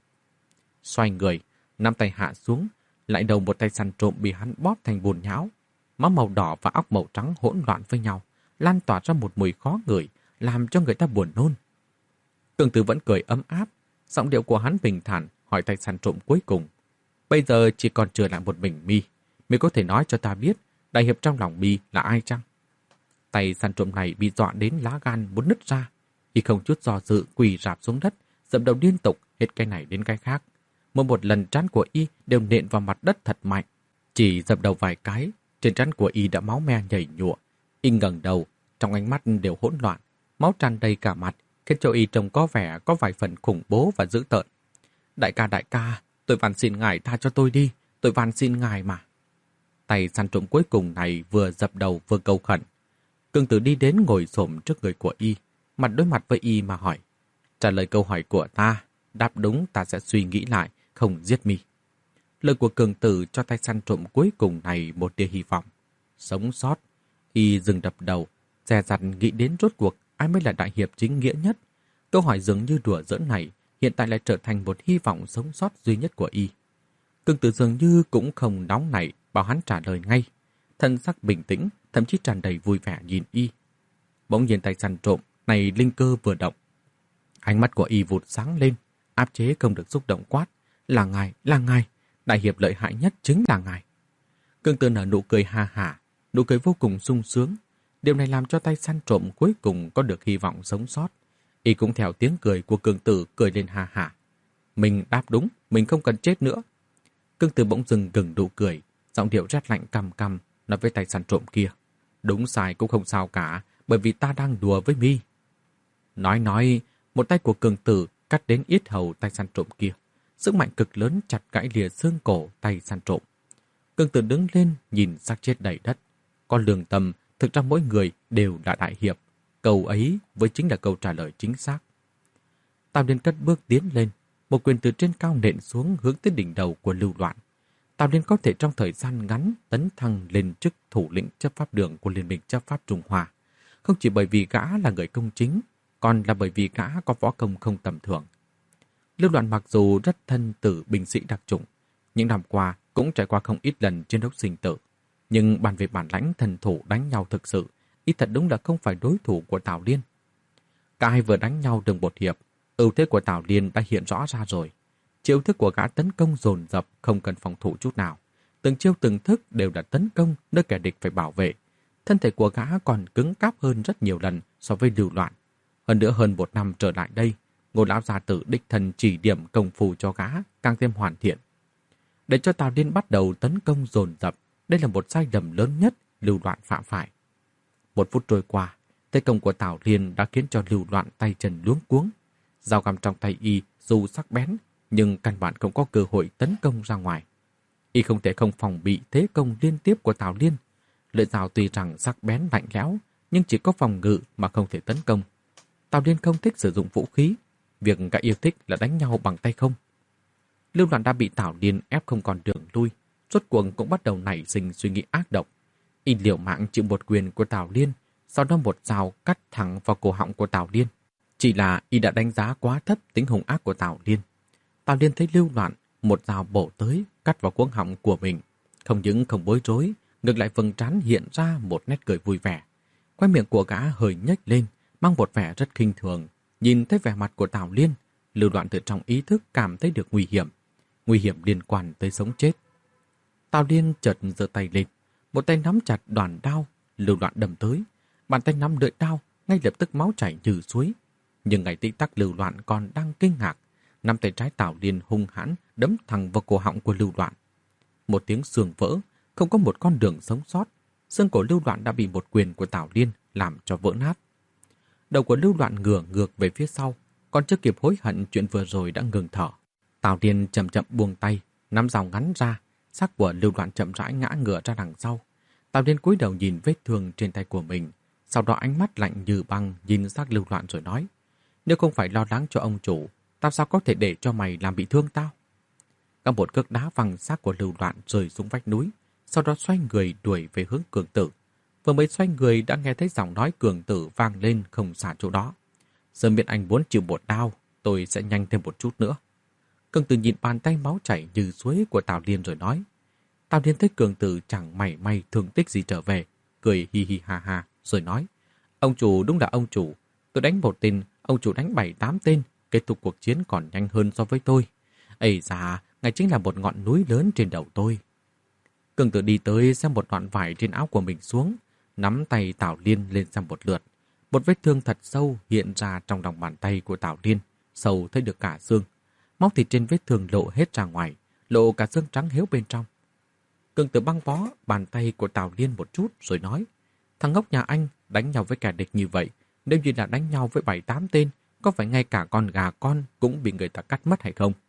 Xoay người, nắm tay hạ xuống, lại đầu một tay săn trộm bị hắn bóp thành bùn nhão. Máu màu đỏ và óc màu trắng hỗn loạn với nhau, lan tỏa ra một mùi khó ngửi, làm cho người ta buồn nôn. Cường tử vẫn cười ấm áp, Giọng điệu của hắn bình thản hỏi tay săn trộm cuối cùng. Bây giờ chỉ còn trừ lại một mình mi. Mi có thể nói cho ta biết đại hiệp trong lòng mi là ai chăng? Tay săn trộm này bị dọa đến lá gan muốn nứt ra. Y không chút do dự quỳ rạp xuống đất, dậm đầu liên tục hết cái này đến cái khác. Mỗi một lần trán của Y đều nện vào mặt đất thật mạnh. Chỉ dậm đầu vài cái, trên trán của Y đã máu me nhảy nhụa. Y ngẩng đầu, trong ánh mắt đều hỗn loạn, máu tràn đầy cả mặt, khiến cho Y trông có vẻ có vài phần khủng bố và dữ tợn. Đại ca, đại ca, tôi van xin ngài tha cho tôi đi, tôi van xin ngài mà. Tay săn trộm cuối cùng này vừa dập đầu vừa cầu khẩn. Cương Tử đi đến ngồi xổm trước người của Y, mặt đối mặt với Y mà hỏi. Trả lời câu hỏi của ta, đáp đúng ta sẽ suy nghĩ lại, không giết mi. Lời của Cường Tử cho tay săn trộm cuối cùng này một tia hy vọng. Sống sót, Y dừng đập đầu, dè dặt nghĩ đến rốt cuộc ai mới là đại hiệp chính nghĩa nhất. Câu hỏi dường như đùa giỡn này hiện tại lại trở thành một hy vọng sống sót duy nhất của Y. Cường Tử dường như cũng không nóng nảy, bảo hắn trả lời ngay. Thân sắc bình tĩnh, thậm chí tràn đầy vui vẻ nhìn Y. Bỗng nhiên tay săn trộm này linh cơ vừa động. Ánh mắt của Y vụt sáng lên, áp chế không được xúc động quát. Là ngài, là ngài, đại hiệp lợi hại nhất chính là ngài. Cường Tử nở nụ cười ha hả, nụ cười vô cùng sung sướng. Điều này làm cho tay săn trộm cuối cùng có được hy vọng sống sót. Y cũng theo tiếng cười của Cường Tử cười lên ha hả. Mình đáp đúng, mình không cần chết nữa. Cường Tử bỗng dừng gừng nụ cười, giọng điệu rét lạnh căm căm nói với tay săn trộm kia. Đúng sai cũng không sao cả, bởi vì ta đang đùa với mi. Nói nói, một tay của Cường Tử cắt đến yết hầu tay săn trộm kia. Sức mạnh cực lớn chặt gãy lìa xương cổ tay săn trộm. Cường Tử đứng lên nhìn xác chết đầy đất. Có lương tâm, thực ra mỗi người đều là đại hiệp. Câu ấy với chính là câu trả lời chính xác. Tào Liên cất bước tiến lên, một quyền từ trên cao nện xuống hướng tới đỉnh đầu của Lưu Loạn. Tào Liên có thể trong thời gian ngắn tấn thăng lên chức thủ lĩnh chấp pháp đường của Liên minh chấp pháp Trung Hoa. Không chỉ bởi vì gã là người công chính, còn là bởi vì gã có võ công không tầm thường. Lưu Loạn mặc dù rất thân tử binh sĩ đặc chủng, những năm qua cũng trải qua không ít lần chiến đấu sinh tử. Nhưng bàn về bản lãnh thần thủ đánh nhau thực sự, ít thật đúng là không phải đối thủ của Tào Liên. Cả hai vừa đánh nhau được một hiệp, ưu thế của Tào Liên đã hiện rõ ra rồi. Chiêu thức của gã tấn công dồn dập không cần phòng thủ chút nào. Từng chiêu từng thức đều là tấn công nơi kẻ địch phải bảo vệ. Thân thể của gã còn cứng cáp hơn rất nhiều lần so với Lưu Loạn. Hơn nữa hơn một năm trở lại đây, Ngô lão gia tử đích thân chỉ điểm công phu cho gã càng thêm hoàn thiện. Để cho Tào Liên bắt đầu tấn công dồn dập, đây là một sai lầm lớn nhất Lưu Loạn phạm phải. Một phút trôi qua, thế công của Tào Liên đã khiến cho Lưu Loạn tay chân luống cuống. Dao găm trong tay y dù sắc bén, nhưng căn bản không có cơ hội tấn công ra ngoài. Y không thể không phòng bị thế công liên tiếp của Tào Liên. Lưỡi dao tuy rằng sắc bén lạnh lẽo, nhưng chỉ có phòng ngự mà không thể tấn công. Tào Liên không thích sử dụng vũ khí, việc gã yêu thích là đánh nhau bằng tay không. Lưu Loạn đã bị Tào Liên ép không còn đường lui, rốt cuộc cũng bắt đầu nảy sinh suy nghĩ ác độc. Y liều mạng chịu một quyền của Tào Liên, sau đó một dao cắt thẳng vào cổ họng của Tào Liên. Chỉ là y đã đánh giá quá thấp tính hung ác của Tào Liên. Tào Liên thấy Lưu Loạn một dao bổ tới, cắt vào cuống họng của mình. Không những không bối rối, ngược lại vầng trán hiện ra một nét cười vui vẻ. Khóe miệng của gã hơi nhếch lên, mang một vẻ rất khinh thường. Nhìn thấy vẻ mặt của Tào Liên, Lưu Loạn từ trong ý thức cảm thấy được nguy hiểm. Nguy hiểm liên quan tới sống chết. Tào Liên chợt giơ tay lên, một tay nắm chặt đoàn đao, Lưu Loạn đâm tới. Bàn tay nắm lưỡi đao, ngay lập tức máu chảy như suối. Nhưng ngay tích tắc Lưu Loạn còn đang kinh ngạc, nắm tay trái Tào Liên hung hãn đấm thẳng vào cổ họng của Lưu Loạn. Một tiếng xương vỡ, không có một con đường sống sót. Xương cổ Lưu Loạn đã bị một quyền của Tào Liên làm cho vỡ nát. Đầu của Lưu Loạn ngửa ngược về phía sau, còn chưa kịp hối hận chuyện vừa rồi đã ngừng thở. Tào Liên chậm chậm buông tay, nắm dao ngắn ra, xác của Lưu Loạn chậm rãi ngã ngửa ra đằng sau. Tào Liên cúi đầu nhìn vết thương trên tay của mình, sau đó ánh mắt lạnh như băng nhìn xác Lưu Loạn rồi nói: nếu không phải lo lắng cho ông chủ, tao sao có thể để cho mày làm bị thương tao? Các một cước đá văng xác của Lưu Loạn rơi xuống vách núi, sau đó xoay người đuổi về hướng Cường Tử. Vừa mới xoay người đã nghe thấy giọng nói Cường Tử vang lên không xa chỗ đó: giờ biết anh muốn chịu một đao, tôi sẽ nhanh thêm một chút nữa. Cường Tử nhìn bàn tay máu chảy như suối của Tào Liên rồi nói. Tào Liên thấy Cường Tử chẳng mảy may thương tích gì trở về, cười hi hi ha ha rồi nói: ông chủ đúng là ông chủ, tôi đánh một tên, ông chủ đánh bảy tám tên, kết thúc cuộc chiến còn nhanh hơn so với tôi. Ây da, ngài chính là một ngọn núi lớn trên đầu tôi. Cường Tử đi tới xem một đoạn vải trên áo của mình xuống, nắm tay Tào Liên lên xem một lượt. Một vết thương thật sâu hiện ra trong lòng bàn tay của Tào Liên, sâu thấy được cả xương. Móc thịt trên vết thương lộ hết ra ngoài, lộ cả xương trắng héo bên trong. Cường Tử băng bó bàn tay của Tào Liên một chút rồi nói, thằng ngốc nhà anh đánh nhau với kẻ địch như vậy, nếu như là đánh nhau với bảy tám tên, có phải ngay cả con gà con cũng bị người ta cắt mất hay không?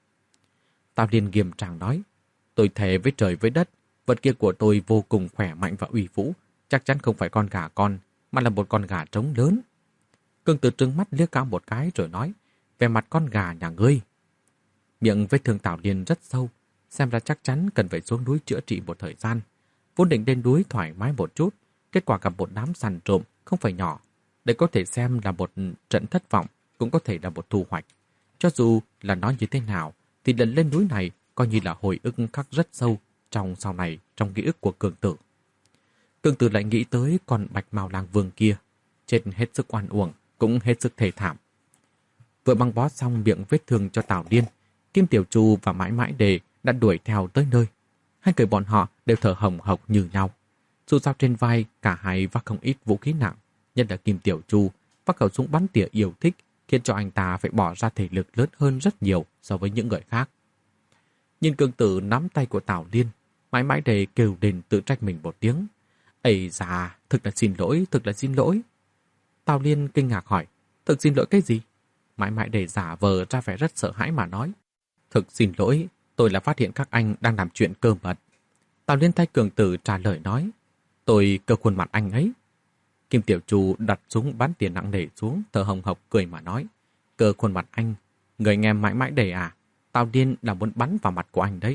Tào Liên nghiêm trang nói, tôi thề với trời với đất, vật kia của tôi vô cùng khỏe mạnh và uy vũ, chắc chắn không phải con gà con, mà là một con gà trống lớn. Cường Tử trừng mắt liếc cao một cái rồi nói, về mặt con gà nhà ngươi. Miệng vết thương Tào Liên rất sâu, xem ra chắc chắn cần phải xuống núi chữa trị một thời gian. Vốn định lên núi thoải mái một chút, kết quả gặp một đám săn trộm không phải nhỏ. Để có thể xem là một trận thất vọng, cũng có thể là một thu hoạch. Cho dù là nói như thế nào, thì lần lên núi này coi như là hồi ức khắc rất sâu trong sau này trong ký ức của Cường Tử. Cường Tử lại nghĩ tới con bạch mao lang vương kia, chết hết sức oan uổng, cũng hết sức thê thảm. Vừa băng bó xong miệng vết thương cho Tào Liên, Kim Tiểu Chu và Mãi Mãi Đề đã đuổi theo tới nơi. Hai người bọn họ đều thở hồng hộc như nhau. Dù sao trên vai cả hai vác không ít vũ khí nặng, nhất là Kim Tiểu Chu vác khẩu súng bắn tỉa yêu thích, khiến cho anh ta phải bỏ ra thể lực lớn hơn rất nhiều so với những người khác. Nhìn Cường Tử nắm tay của Tào Liên, Mãi Mãi Đề kêu lên tự trách mình một tiếng. Ây da, thực là xin lỗi, thực là xin lỗi. Tào Liên kinh ngạc hỏi, thực xin lỗi cái gì? Mãi Mãi Đề giả vờ ra vẻ rất sợ hãi mà nói, thực xin lỗi, tôi là phát hiện các anh đang làm chuyện cơ mật. Tào Liên thay Cường Tử trả lời nói, tôi cơ khuôn mặt anh ấy. Kim Tiểu Chu đặt súng bắn tiền nặng nề xuống, thở hồng hộc cười mà nói, cơ khuôn mặt anh, người nghe Mãi Mãi Đề à, Tào Liên là muốn bắn vào mặt của anh đấy.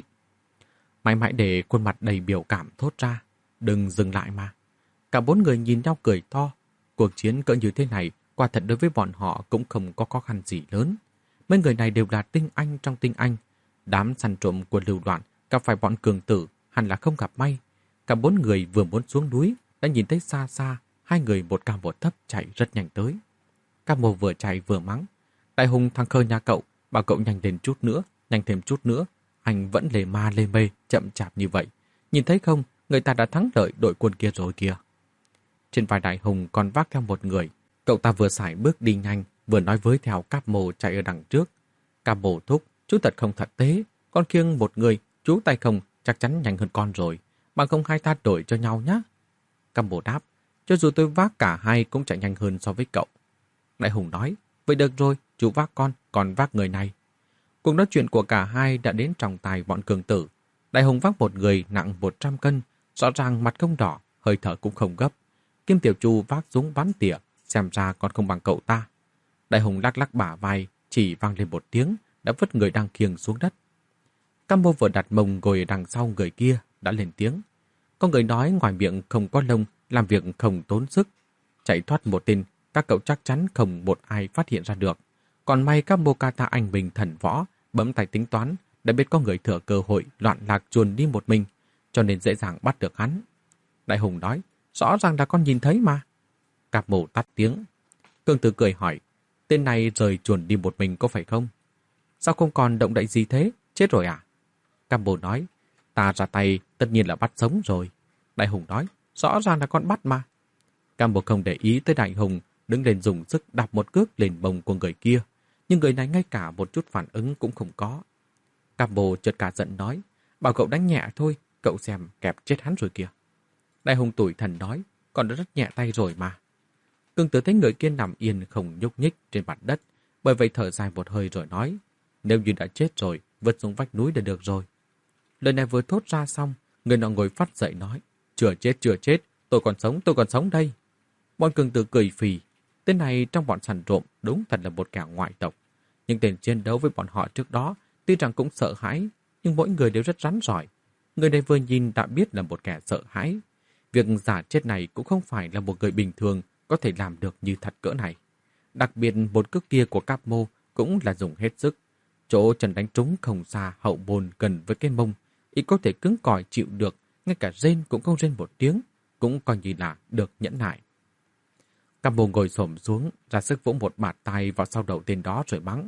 Mãi Mãi Đề khuôn mặt đầy biểu cảm thốt ra, đừng dừng lại mà. Cả bốn người nhìn nhau cười to. Cuộc chiến cỡ như thế này, quả thật đối với bọn họ cũng không có khó khăn gì lớn. Mấy người này đều là tinh anh trong tinh anh. Đám săn trộm của Lưu Loạn gặp phải bọn Cường Tử hẳn là không gặp may. Cả bốn người vừa muốn xuống núi đã nhìn thấy xa xa hai người một cao một thấp chạy rất nhanh tới. Các mồ vừa chạy vừa mắng, Đại Hùng thằng khờ nhà cậu, bảo cậu nhanh lên chút nữa, nhanh thêm chút nữa. Anh vẫn lề ma lê mê, chậm chạp như vậy. Nhìn thấy không, người ta đã thắng lợi đội quân kia rồi kìa. Trên vai Đại Hùng còn vác theo một người. Cậu ta vừa sải bước đi nhanh, vừa nói với theo Cáp Mồ chạy ở đằng trước. Cáp Mồ thúc, chú thật không thật tế. Con khiêng một người, chú tay không, chắc chắn nhanh hơn con rồi. Bằng không hai ta đổi cho nhau nhé. Cáp Mồ đáp, cho dù tôi vác cả hai cũng chạy nhanh hơn so với cậu. Đại Hùng nói, vậy được rồi, chú vác con, còn vác người này. Cuộc nói chuyện của cả hai đã đến trọng tài bọn Cường Tử. Đại Hùng vác một người nặng một trăm cân, rõ ràng mặt không đỏ, hơi thở cũng không gấp. Kim Tiểu Chu vác súng bắn tỉa, xem ra còn không bằng cậu ta. Đại Hùng lắc lắc bả vai, chỉ vang lên một tiếng, đã vứt người đang khiêng xuống đất. Cam Mô vừa đặt mông ngồi đằng sau người kia, đã lên tiếng. Có người nói ngoài miệng không có lông, làm việc không tốn sức. Chạy thoát một tên, các cậu chắc chắn không một ai phát hiện ra được. Còn may các Mô Ca Ta anh mình thần võ, bấm tay tính toán, đã biết có người thừa cơ hội loạn lạc chuồn đi một mình, cho nên dễ dàng bắt được hắn. Đại Hùng nói, rõ ràng là con nhìn thấy mà. Cáp Mồ tắt tiếng. Cường Tử cười hỏi, tên này rời chuồn đi một mình có phải không? Sao không còn động đậy gì thế? Chết rồi à? Cáp Mồ nói, ta ra tay tất nhiên là bắt sống rồi. Đại Hùng nói, rõ ràng là con bắt mà. Cáp Mồ không để ý tới Đại Hùng, đứng lên dùng sức đạp một cước lên bông của người kia. Nhưng người này ngay cả một chút phản ứng cũng không có. Cáp Mồ chợt cả giận nói, bảo cậu đánh nhẹ thôi, cậu xem kẹp chết hắn rồi kìa. Đại Hùng tủi thần nói, còn đã rất nhẹ tay rồi mà. Cường Tử thấy người kia nằm yên không nhúc nhích trên mặt đất, bởi vậy thở dài một hơi rồi nói, nếu như đã chết rồi, vượt xuống vách núi là được rồi. Lời này vừa thốt ra xong, người nọ ngồi phát dậy nói, chưa chết, chưa chết, tôi còn sống, tôi còn sống đây. Bọn Cường Tử cười phì, tên này trong bọn săn trộm đúng thật là một kẻ ngoại tộc. Nhưng tên chiến đấu với bọn họ trước đó, tuy rằng cũng sợ hãi, nhưng mỗi người đều rất rắn giỏi. Người này vừa nhìn đã biết là một kẻ sợ hãi. Việc giả chết này cũng không phải là một người bình thường có thể làm được như thật cỡ này. Đặc biệt một cước kia của Cáp Mô cũng là dùng hết sức. Chỗ Trần đánh trúng không xa hậu bồn gần với cái mông, ý có thể cứng cỏi chịu được, ngay cả rên cũng không rên một tiếng, cũng coi như là được nhẫn nại. Cáp Mô ngồi xổm xuống, ra sức vỗ một bạt tay vào sau đầu tên đó rồi mắng.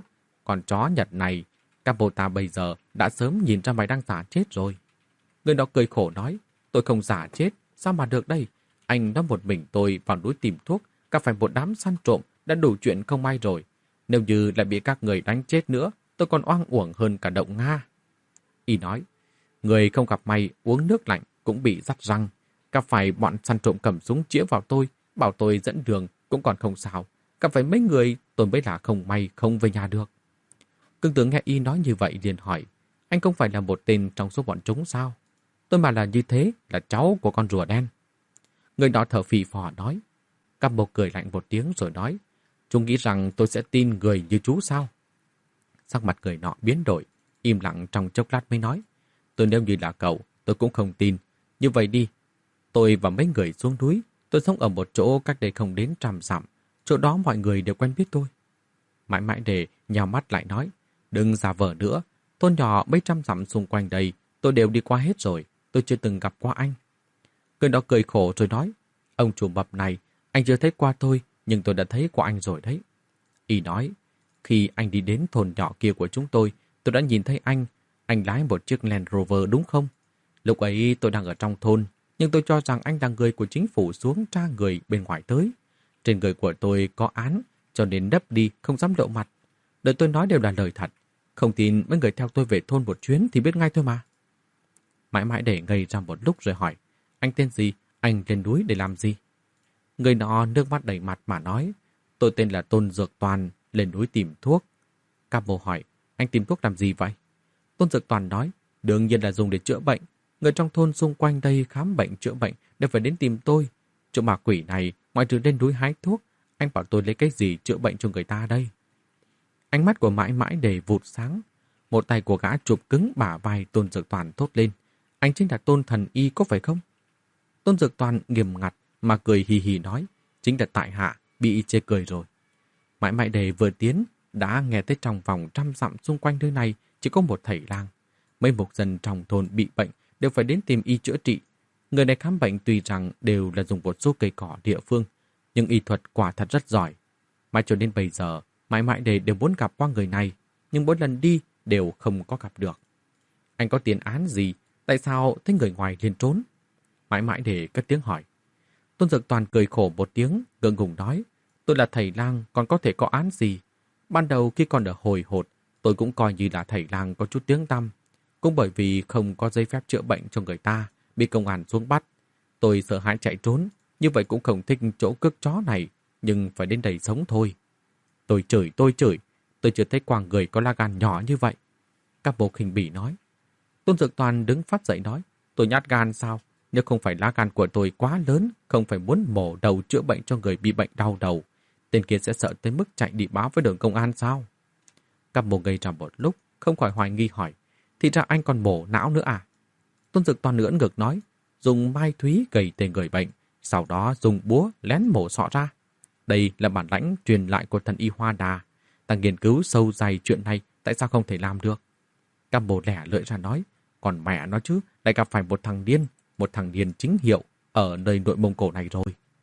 Còn chó Nhật này, các bộ ta bây giờ đã sớm nhìn ra mày đang giả chết rồi. Người đó cười khổ nói, tôi không giả chết, sao mà được đây? Anh đã một mình tôi vào núi tìm thuốc, gặp phải một đám săn trộm, đã đủ chuyện không may rồi. Nếu như lại bị các người đánh chết nữa, tôi còn oang uổng hơn cả động Nga. Y nói, người không gặp may uống nước lạnh cũng bị dắt răng. Gặp phải bọn săn trộm cầm súng chĩa vào tôi, bảo tôi dẫn đường cũng còn không sao. Gặp phải mấy người tôi mới là không may không về nhà được. Cương tướng nghe Y nói như vậy liền hỏi, anh không phải là một tên trong số bọn chúng sao? Tôi mà là như thế, là cháu của con rùa đen. Người đó thở phì phò nói. Cam Bộc cười lạnh một tiếng rồi nói, chúng nghĩ rằng tôi sẽ tin người như chú sao? Sắc mặt người nọ biến đổi, im lặng trong chốc lát mới nói, tôi nếu như là cậu, tôi cũng không tin. Như vậy đi, tôi và mấy người xuống núi, tôi sống ở một chỗ cách đây không đến trăm dặm, chỗ đó mọi người đều quen biết tôi. Mãi mãi để nhào mắt lại nói, đừng giả vờ nữa, thôn nhỏ mấy trăm dặm xung quanh đây, tôi đều đi qua hết rồi, tôi chưa từng gặp qua anh. Người đó cười khổ rồi nói, ông chủ mập này, anh chưa thấy qua tôi, nhưng tôi đã thấy qua anh rồi đấy. Y nói, khi anh đi đến thôn nhỏ kia của chúng tôi, tôi đã nhìn thấy anh, anh lái một chiếc Land Rover đúng không? Lúc ấy tôi đang ở trong thôn, nhưng tôi cho rằng anh là người của chính phủ xuống tra người bên ngoài tới. Trên người của tôi có án, cho nên đấp đi, không dám lộ mặt. Lời tôi nói đều là lời thật. Không tin mấy người theo tôi về thôn một chuyến thì biết ngay thôi mà. Mãi mãi để ngây ra một lúc rồi hỏi, anh tên gì? Anh lên núi để làm gì? Người nọ nước mắt đầy mặt mà nói, tôi tên là Tôn Dược Toàn, lên núi tìm thuốc. Cabo hỏi, anh tìm thuốc làm gì vậy? Tôn Dược Toàn nói, đương nhiên là dùng để chữa bệnh. Người trong thôn xung quanh đây khám bệnh chữa bệnh đều phải đến tìm tôi. Chỗ ma quỷ này, ngoài trừ lên núi hái thuốc, anh bảo tôi lấy cái gì chữa bệnh cho người ta đây? Ánh mắt của mãi mãi để vụt sáng. Một tay của gã chụp cứng bả vai Tôn Dược Toàn thốt lên, anh chính là Tôn Thần Y có phải không? Tôn Dược Toàn nghiêm ngặt mà cười hì hì nói, chính là tại hạ bị chê cười rồi. Mãi mãi đề vừa tiến đã nghe thấy trong vòng trăm dặm xung quanh nơi này chỉ có một thầy lang. Mấy mục dân trong thôn bị bệnh đều phải đến tìm y chữa trị. Người này khám bệnh tuy rằng đều là dùng một số cây cỏ địa phương, nhưng y thuật quả thật rất giỏi. Mãi cho đến bây giờ, mãi mãi đề đều muốn gặp qua người này, nhưng mỗi lần đi đều không có gặp được. Anh có tiền án gì? Tại sao thấy người ngoài liền trốn? Mãi mãi để cất tiếng hỏi. Tôn Dược Toàn cười khổ một tiếng, ngượng ngùng nói, tôi là thầy lang, còn có thể có án gì? Ban đầu khi còn ở hồi hột, tôi cũng coi như là thầy lang có chút tiếng tăm. Cũng bởi vì không có giấy phép chữa bệnh cho người ta, bị công an xuống bắt. Tôi sợ hãi chạy trốn, như vậy cũng không thích chỗ cước chó này, nhưng phải đến đây sống thôi. Tôi chửi, tôi chửi, tôi chưa thấy qua người có lá gan nhỏ như vậy. Các bộ khinh bỉ nói. Tôn Dược Toàn đứng phát dậy nói, tôi nhát gan sao? Nếu không phải lá gan của tôi quá lớn, không phải muốn mổ đầu chữa bệnh cho người bị bệnh đau đầu, tên kia sẽ sợ tới mức chạy đi báo với đường công an sao? Các bộ ngây ra một lúc, không khỏi hoài nghi hỏi, thì ra anh còn mổ não nữa à? Tôn Dược Toàn nữa ngược nói, dùng mai thúy gầy tên người bệnh, sau đó dùng búa lén mổ sọ ra. Đây là bản lãnh truyền lại của thần y Hoa Đà. Ta nghiên cứu sâu dày chuyện này, tại sao không thể làm được? Các bộ lẻ lưỡi ra nói, còn mẹ nó chứ, lại gặp phải một thằng điên, một thằng điên chính hiệu ở nơi nội Mông Cổ này rồi.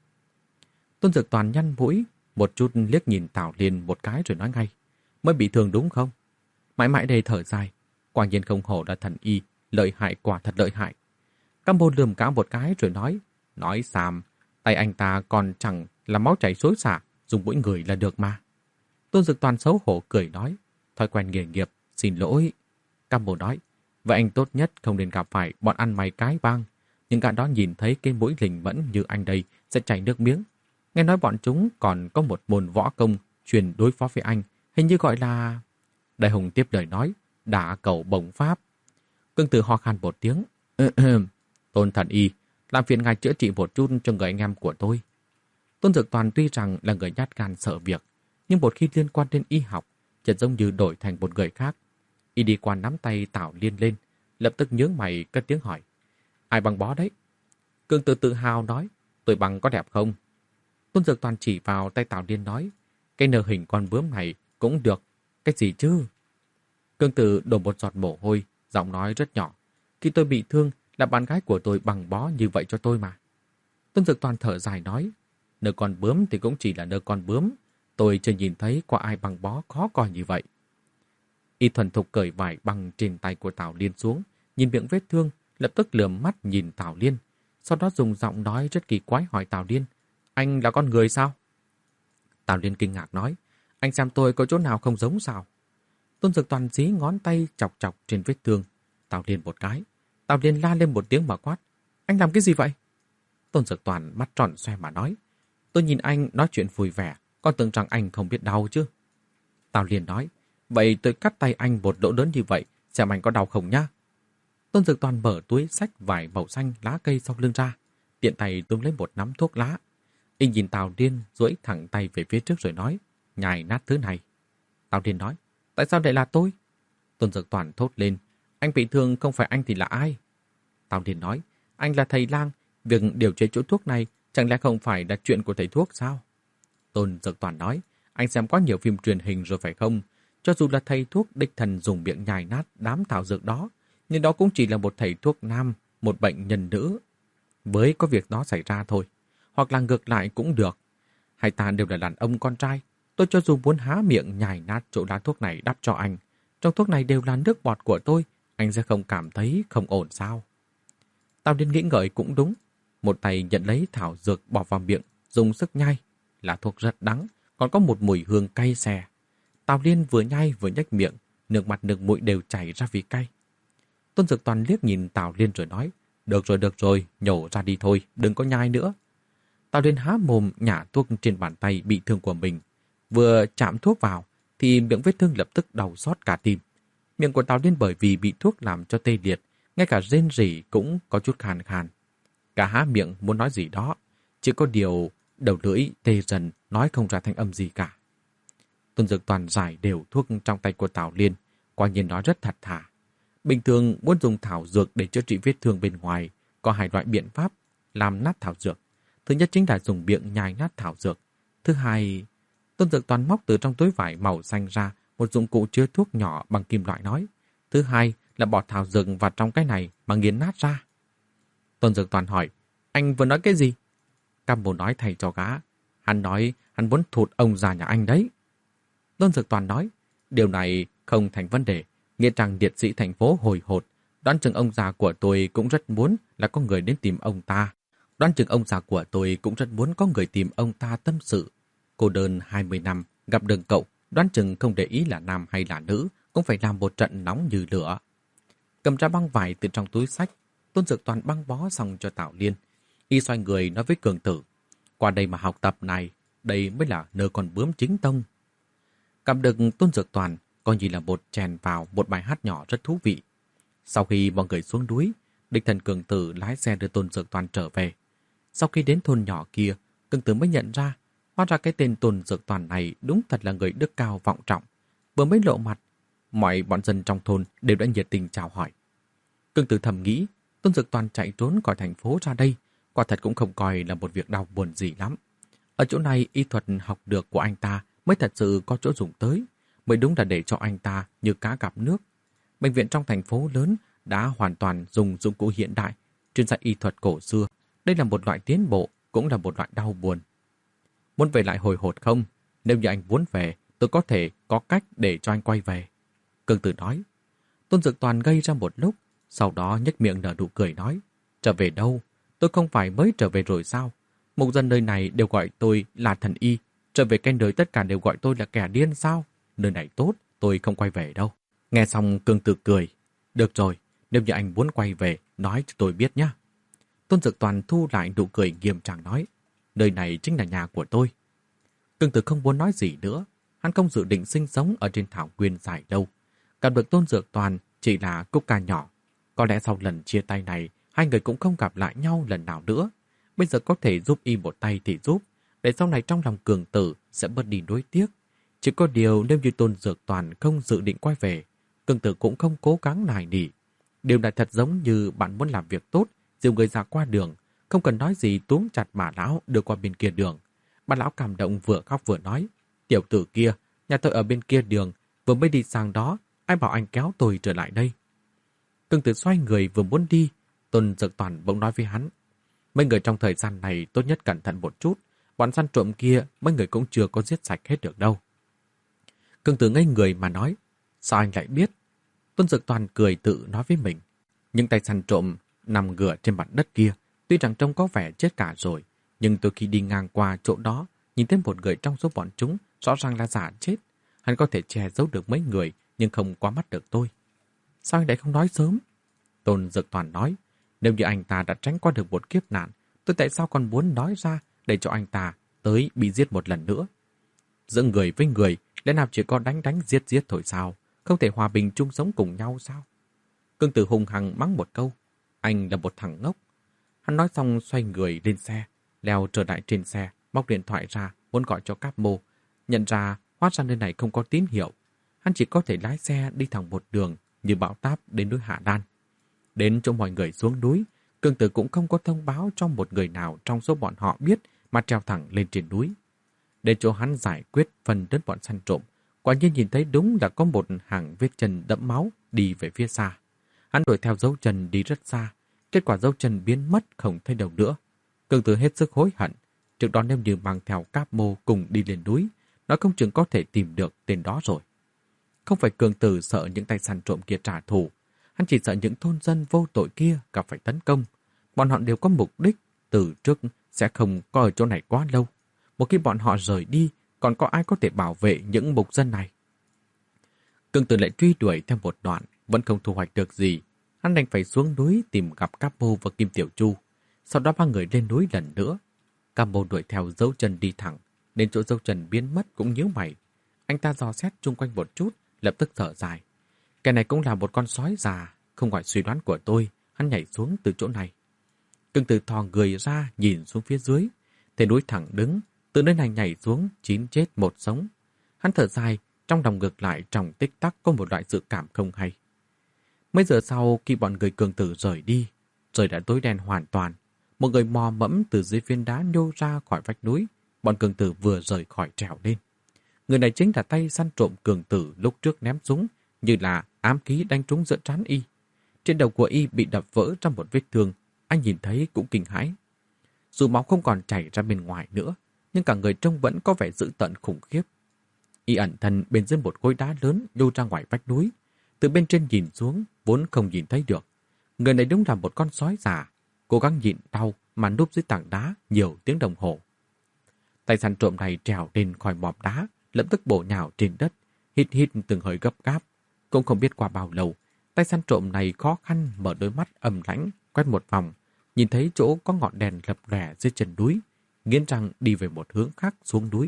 Tôn Dược Toàn nhăn mũi, một chút liếc nhìn Tào Liên một cái rồi nói ngay, mới bị thương đúng không? Mãi mãi đây thở dài, quả nhiên không hổ là thần y, lợi hại quả thật lợi hại. Cam Bồ lườm cả một cái rồi nói, nói xàm, tay anh ta còn chẳng là máu chảy xối xả, dùng mũi người là được mà. Tôn Dược Toàn xấu hổ cười nói, thói quen nghề nghiệp, xin lỗi. Cam Bồ nói, vậy anh tốt nhất không nên gặp phải bọn ăn mày cái bang. Nhưng cả đó nhìn thấy cái mũi lình mẫn như anh đây sẽ chảy nước miếng. Nghe nói bọn chúng còn có một môn võ công truyền đối phó với anh, hình như gọi là... Đại Hùng tiếp lời nói, đả cầu bổng pháp. Cương Tử ho khan một tiếng. Tôn Thần Y, làm phiền ngài chữa trị một chút cho người anh em của tôi. Tôn Dược Toàn tuy rằng là người nhát gan sợ việc, nhưng một khi liên quan đến y học, chợt giống như đổi thành một người khác. Y đi qua nắm tay Tào Liên lên, lập tức nhướng mày cất tiếng hỏi. Ai bằng bó đấy? Cương Tử tự hào nói, tôi bằng có đẹp không? Tôn Dược Toàn chỉ vào tay Tào Liên nói, cái nơ hình con bướm này cũng được, cái gì chứ? Cương Tử đổ một giọt mồ hôi, giọng nói rất nhỏ. Khi tôi bị thương là bạn gái của tôi bằng bó như vậy cho tôi mà. Tôn Dược Toàn thở dài nói, nơ con bướm thì cũng chỉ là nơ con bướm, tôi chưa nhìn thấy qua ai bằng bó khó coi như vậy. Y thuần thục cởi vải băng trên tay của Tào Liên xuống, nhìn miệng vết thương, lập tức lườm mắt nhìn Tào Liên. Sau đó dùng giọng nói rất kỳ quái hỏi Tào Liên, anh là con người sao? Tào Liên kinh ngạc nói, anh xem tôi có chỗ nào không giống sao? Tôn Dược Toàn dí ngón tay chọc chọc trên vết thương. Tào Liên một cái. Tào Liên la lên một tiếng mà quát, anh làm cái gì vậy? Tôn Dược Toàn mắt tròn xoe mà nói, tôi nhìn anh nói chuyện vui vẻ, còn tưởng rằng anh không biết đau chứ. Tào Liên nói, vậy tôi cắt tay anh một lỗ lớn như vậy, xem anh có đau không nhá. Tôn Dược Toàn mở túi xách vải màu xanh lá cây sau lưng ra, tiện tay túm lấy một nắm thuốc lá. Y nhìn Tào Liên duỗi thẳng tay về phía trước rồi nói, nhai nát thứ này. Tào Liên nói, tại sao lại là tôi? Tôn Dược Toàn thốt lên, anh bị thương không phải anh thì là ai? Tào Liên nói, anh là thầy lang, việc điều chế chỗ thuốc này chẳng lẽ không phải là chuyện của thầy thuốc sao? Tôn Dược Toàn nói, anh xem quá nhiều phim truyền hình rồi phải không? Cho dù là thầy thuốc đích thần dùng miệng nhai nát đám thảo dược đó, nhưng đó cũng chỉ là một thầy thuốc nam, một bệnh nhân nữ. Với có việc đó xảy ra thôi, hoặc là ngược lại cũng được. Hai ta đều là đàn ông con trai, tôi cho dù muốn há miệng nhai nát chỗ lá thuốc này đắp cho anh, trong thuốc này đều là nước bọt của tôi, anh sẽ không cảm thấy không ổn sao? Tào Liên nghĩ ngợi cũng đúng, một tay nhận lấy thảo dược bỏ vào miệng, dùng sức nhai, là thuốc rất đắng, còn có một mùi hương cay xè. Tào Liên vừa nhai vừa nhếch miệng, nước mặt nước mũi đều chảy ra vì cay. Tôn Dược Toàn liếc nhìn Tào Liên rồi nói, được rồi, được rồi, nhổ ra đi thôi, đừng có nhai nữa. Tào Liên há mồm nhả thuốc trên bàn tay bị thương của mình. Vừa chạm thuốc vào, thì miệng vết thương lập tức đau xót cả tim. Miệng của Tào Liên bởi vì bị thuốc làm cho tê liệt, ngay cả rên rỉ cũng có chút khàn khàn. Cả há miệng muốn nói gì đó, chỉ có điều đầu lưỡi tê dần nói không ra thanh âm gì cả. Tôn Dược Toàn giải đều thuốc trong tay của Tào Liên, quả nhiên nói rất thật thà. Bình thường muốn dùng thảo dược để chữa trị vết thương bên ngoài, có hai loại biện pháp làm nát thảo dược. Thứ nhất chính là dùng miệng nhai nát thảo dược. Thứ hai, Tôn Dược Toàn móc từ trong túi vải màu xanh ra một dụng cụ chứa thuốc nhỏ bằng kim loại nói. Thứ hai là bỏ thảo dược vào trong cái này mà nghiền nát ra. Tôn Dược Toàn hỏi, anh vừa nói cái gì? Cam Bồ nói thầy cho gã. Hắn nói hắn muốn thụt ông già nhà anh đấy. Tôn Dược Toàn nói, điều này không thành vấn đề. Nghĩa rằng liệt sĩ thành phố hồi hột, đoán chừng ông già của tôi cũng rất muốn là có người đến tìm ông ta. Đoán chừng ông già của tôi cũng rất muốn có người tìm ông ta tâm sự. Cô đơn hai mươi năm, gặp được cậu, đoán chừng không để ý là nam hay là nữ, cũng phải làm một trận nóng như lửa. Cầm ra băng vải từ trong túi xách, Tôn Dược Toàn băng bó xong cho Tào Liên. Y xoay người nói với Cường Tử, qua đây mà học tập này, đây mới là nơi con bướm chính tông. Gặp được Tôn Dược Toàn, coi như là một chèn vào một bài hát nhỏ rất thú vị. Sau khi mọi người xuống núi, địch thần Cường Tử lái xe đưa Tôn Dược Toàn trở về. Sau khi đến thôn nhỏ kia, Cường Tử mới nhận ra, hóa ra cái tên Tôn Dược Toàn này đúng thật là người đức cao vọng trọng. Vừa mới lộ mặt, mọi bọn dân trong thôn đều đã nhiệt tình chào hỏi. Cường Tử thầm nghĩ, Tôn Dược Toàn chạy trốn khỏi thành phố ra đây, quả thật cũng không coi là một việc đau buồn gì lắm. Ở chỗ này, y thuật học được của anh ta mới thật sự có chỗ dùng tới, mới đúng là để cho anh ta như cá gặp nước. Bệnh viện trong thành phố lớn đã hoàn toàn dùng dụng cụ hiện đại, chuyên gia y thuật cổ xưa. Đây là một loại tiến bộ, cũng là một loại đau buồn. Muốn về lại hồi hột không? Nếu như anh muốn về, tôi có thể có cách để cho anh quay về. Cường Tử nói. Tôn Dược Toàn ngây ra một lúc, sau đó nhếch miệng nở nụ cười nói, trở về đâu? Tôi không phải mới trở về rồi sao? Mục dân nơi này đều gọi tôi là thần y, trở về kênh đời tất cả đều gọi tôi là kẻ điên sao? Nơi này tốt, tôi không quay về đâu. Nghe xong Cường Tử cười. Được rồi, nếu như anh muốn quay về, nói cho tôi biết nhé. Tôn Dược Toàn thu lại nụ cười nghiêm trang nói, nơi này chính là nhà của tôi. Cường Tử không muốn nói gì nữa, hắn không dự định sinh sống ở trên thảo nguyên dài đâu. Gặp được Tôn Dược Toàn chỉ là cúc ca nhỏ. Có lẽ sau lần chia tay này, hai người cũng không gặp lại nhau lần nào nữa. Bây giờ có thể giúp y một tay thì giúp, để sau này trong lòng Cường Tử sẽ bớt đi nuối tiếc. Chỉ có điều nếu như Tôn Dược Toàn không dự định quay về, Cường Tử cũng không cố gắng nài nỉ. Điều này thật giống như bạn muốn làm việc tốt, dìu người già qua đường, không cần nói gì túm chặt bà lão đưa qua bên kia đường. Bà lão cảm động vừa khóc vừa nói, tiểu tử kia, nhà tôi ở bên kia đường, vừa mới đi sang đó, ai bảo anh kéo tôi trở lại đây. Cường Tử xoay người vừa muốn đi, Tôn Dược Toàn bỗng nói với hắn, mấy người trong thời gian này tốt nhất cẩn thận một chút, bọn săn trộm kia mấy người cũng chưa có giết sạch hết được đâu. Cường Tử ngây người mà nói, Sao anh lại biết? Tôn Dực Toàn cười tự nói với mình. Những tay săn trộm nằm ngửa trên mặt đất kia, tuy rằng trông có vẻ chết cả rồi, nhưng tôi khi đi ngang qua chỗ đó, nhìn thấy một người trong số bọn chúng rõ ràng là giả chết. Hắn có thể che giấu được mấy người, nhưng không qua mắt được tôi. Sao anh lại không nói sớm? Tôn Dực Toàn nói, nếu như anh ta đã tránh qua được một kiếp nạn, tôi tại sao còn muốn nói ra để cho anh ta tới bị giết một lần nữa? Giữa người với người, lẽ nào chỉ có đánh đánh giết giết thôi sao? Không thể hòa bình chung sống cùng nhau sao? Cương Tử hùng hăng mắng một câu, anh là một thằng ngốc. Hắn nói xong xoay người lên xe, leo trở lại trên xe, móc điện thoại ra, muốn gọi cho Cáp Mô. Nhận ra, hóa ra nơi này không có tín hiệu. Hắn chỉ có thể lái xe đi thẳng một đường như bão táp đến núi Hạ Đan. Đến chỗ mọi người xuống núi, Cương Tử cũng không có thông báo cho một người nào trong số bọn họ biết mà treo thẳng lên trên núi. Đến chỗ hắn giải quyết phần đất bọn săn trộm, quả nhiên nhìn thấy đúng là có một hàng vết chân đẫm máu đi về phía xa. Hắn đuổi theo dấu chân đi rất xa, kết quả dấu chân biến mất không thấy đâu nữa. Cương Tử hết sức hối hận, trước đó nếu như mang theo Cáp Mô cùng đi lên núi, nó không chừng có thể tìm được tên đó rồi. Không phải Cương Tử sợ những tay săn trộm kia trả thù, hắn chỉ sợ những thôn dân vô tội kia gặp phải tấn công. Bọn họ đều có mục đích, từ trước sẽ không có ở chỗ này quá lâu. Một khi bọn họ rời đi, còn có ai có thể bảo vệ những mục dân này? Cương Tử lại truy đuổi theo một đoạn, vẫn không thu hoạch được gì. Hắn đành phải xuống núi tìm gặp Cáp Mô và Kim Tiểu Chu. Sau đó ba người lên núi lần nữa. Cáp Mô đuổi theo dấu chân đi thẳng, đến chỗ dấu chân biến mất cũng nhíu mày. Anh ta dò xét chung quanh một chút, lập tức thở dài. Cái này cũng là một con sói già, không ngoài suy đoán của tôi, hắn nhảy xuống từ chỗ này. Cương Tử thò người ra nhìn xuống phía dưới, thấy núi thẳng đứng, từ nơi này nhảy xuống, chín chết một sống. Hắn thở dài, trong lòng ngược lại trong tích tắc có một loại dự cảm không hay. Mấy giờ sau khi bọn người Cương Tử rời đi, trời đã tối đen hoàn toàn. Một người mò mẫm từ dưới viên đá nhô ra khỏi vách núi, bọn Cương Tử vừa rời khỏi trèo lên. Người này chính là tay săn trộm Cương Tử lúc trước ném súng, như là ám khí đánh trúng giữa trán y. Trên đầu của y bị đập vỡ trong một vết thương, anh nhìn thấy cũng kinh hãi. Dù máu không còn chảy ra bên ngoài nữa, nhưng cả người trông vẫn có vẻ dữ tợn khủng khiếp. Y ẩn thân bên dưới một khối đá lớn nhô ra ngoài vách núi, từ bên trên nhìn xuống vốn không nhìn thấy được. Người này đúng là một con sói già, cố gắng nhịn đau mà núp dưới tảng đá nhiều tiếng đồng hồ. Tay săn trộm này trèo lên khỏi mỏm đá, lập tức bổ nhào trên đất, hít hít từng hơi gấp gáp. Cũng không biết qua bao lâu, tay săn trộm này khó khăn mở đôi mắt âm lãnh, quét một vòng, nhìn thấy chỗ có ngọn đèn lập lòe dưới chân núi, nghiến răng đi về một hướng khác xuống núi.